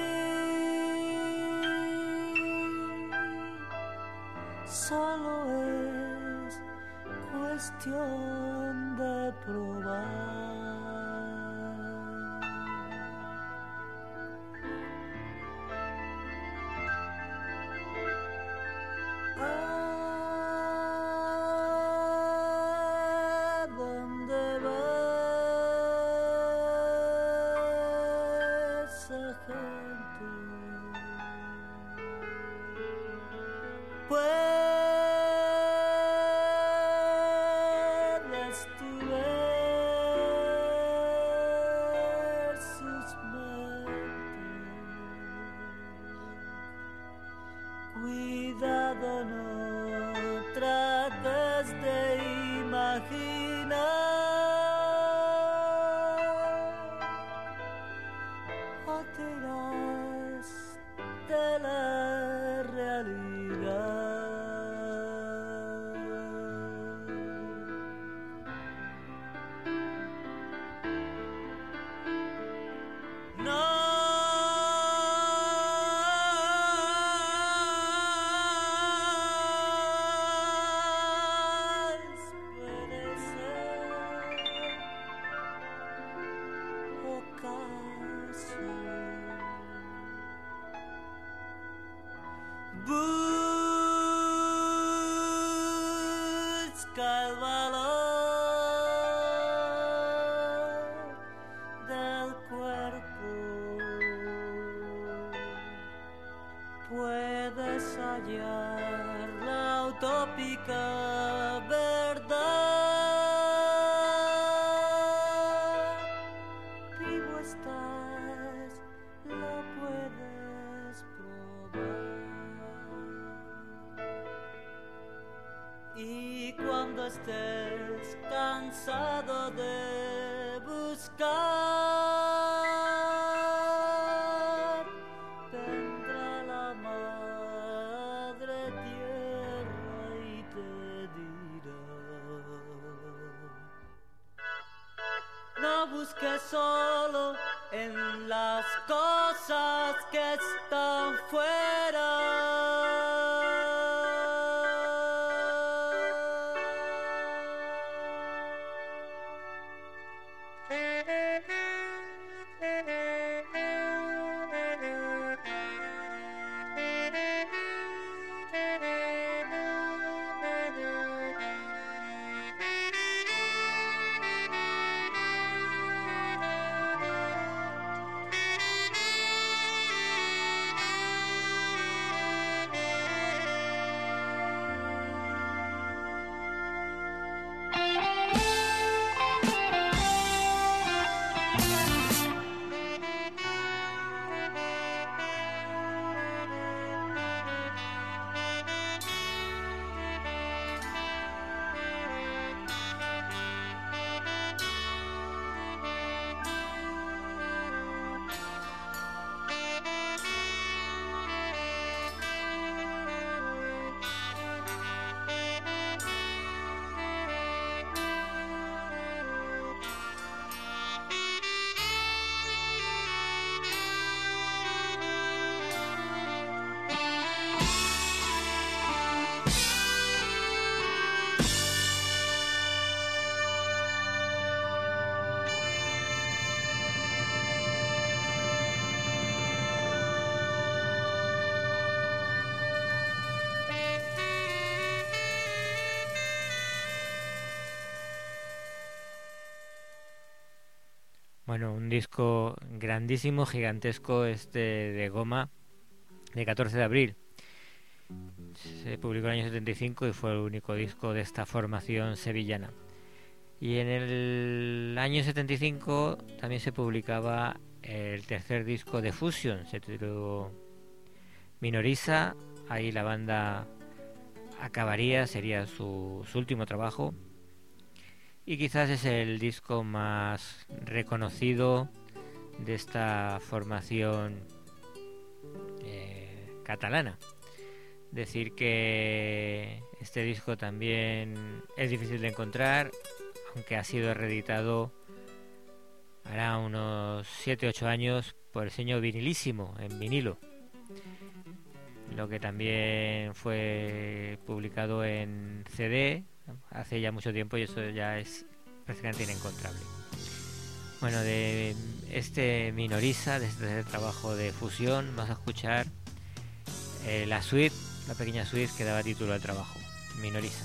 Speaker 5: Solo es cuestión de probar. Cuidado, no trates de imaginar o te irás de la realidad. No. Busca el valor del cuerpo. Puedes hallar la utópica verdad. Vivo estás, lo puedes probar. Y cuando estés cansado de buscar, vendrá la madre tierra y te dirá: no busques solo en las cosas que están fuera.
Speaker 2: Bueno, un disco grandísimo, gigantesco, este de Goma, de catorce de abril. Se publicó en el año setenta y cinco y fue el único disco de esta formación sevillana. Y en el año setenta y cinco también se publicaba el tercer disco de Fusion, se tituló Minorisa. Ahí la banda acabaría, sería su, su último trabajo. Y quizás es el disco más reconocido de esta formación eh, catalana. Decir que este disco también es difícil de encontrar, aunque ha sido reeditado hará unos siete ocho años por el sello Vinilísimo, en vinilo, lo que también fue publicado en C D hace ya mucho tiempo, y eso ya es prácticamente inencontrable. Bueno, de este Minorisa, de este trabajo de fusión, vamos a escuchar eh, la suite, la pequeña suite que daba título al trabajo, Minorisa.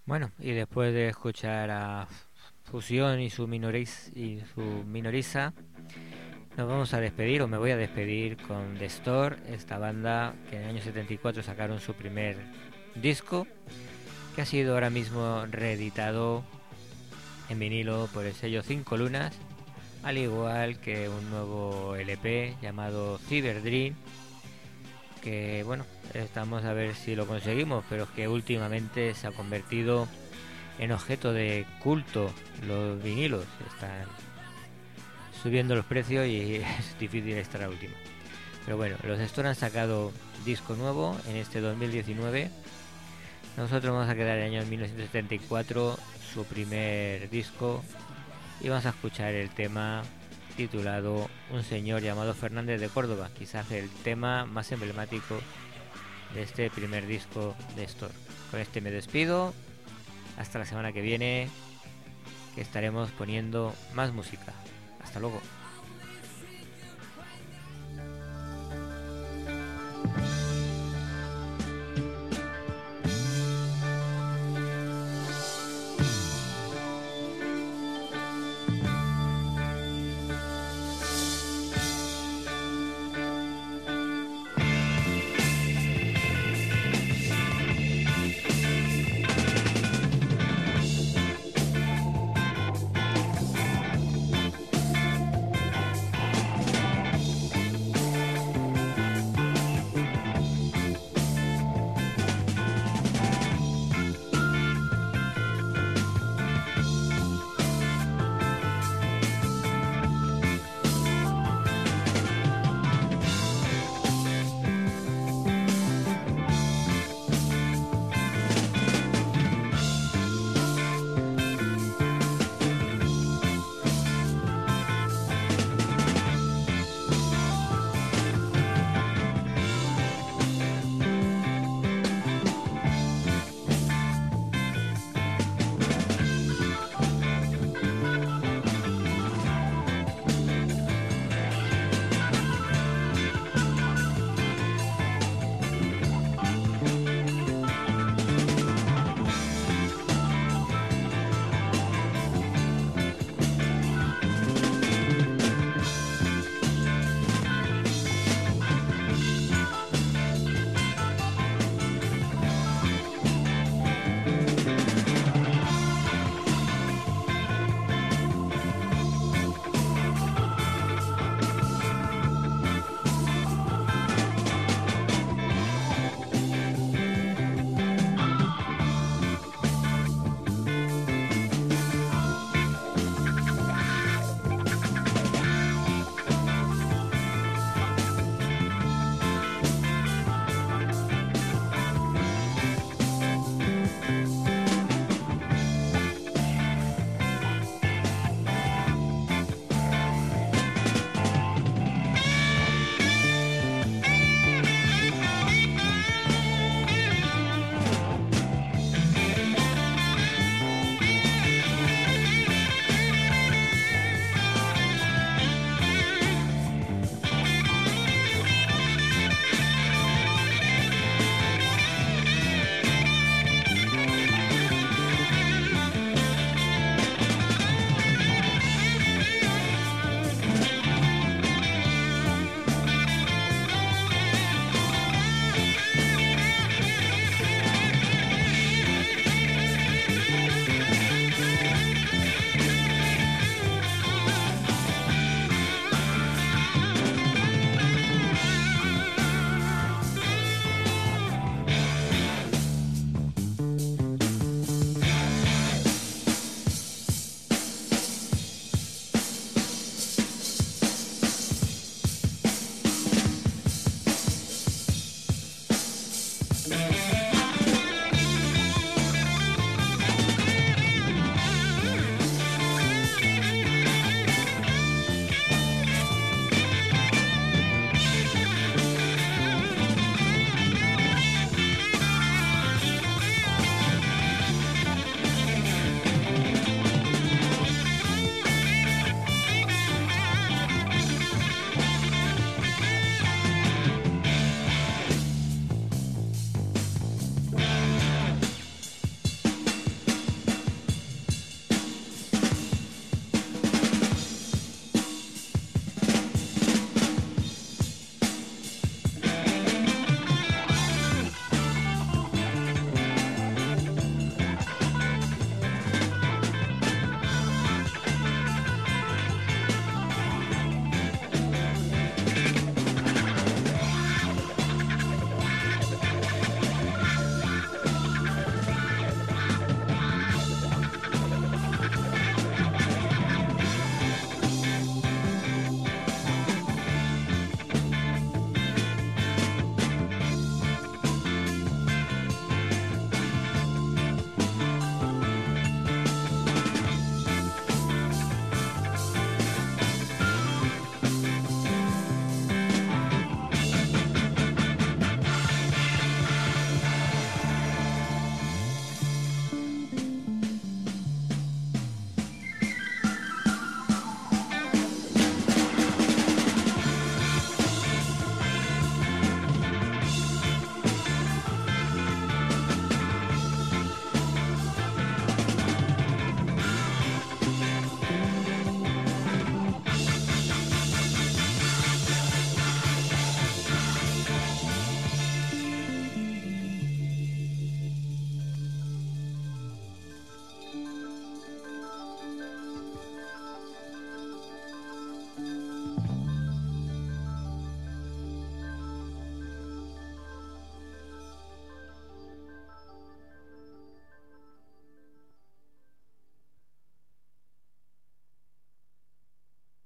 Speaker 2: Bueno, y después de escuchar a Fusión y su minoriz y su minoriza, nos vamos a despedir, o me voy a despedir con The Store, esta banda que en el año setenta y cuatro sacaron su primer disco, que ha sido ahora mismo reeditado en vinilo por el sello Cinco Lunas, al igual que un nuevo L P llamado Cyberdream, que bueno, estamos a ver si lo conseguimos, pero es que últimamente se ha convertido en objeto de culto los vinilos, están subiendo los precios y es difícil estar al último. Pero bueno, los Store han sacado disco nuevo en este dos mil diecinueve. Nosotros vamos a quedar en el año mil novecientos setenta y cuatro, su primer disco, y vamos a escuchar el tema titulado Un señor llamado Fernández de Córdoba, quizás el tema más emblemático de este primer disco de Store. Con este me despido, hasta la semana que viene, que estaremos poniendo más música. Hasta luego.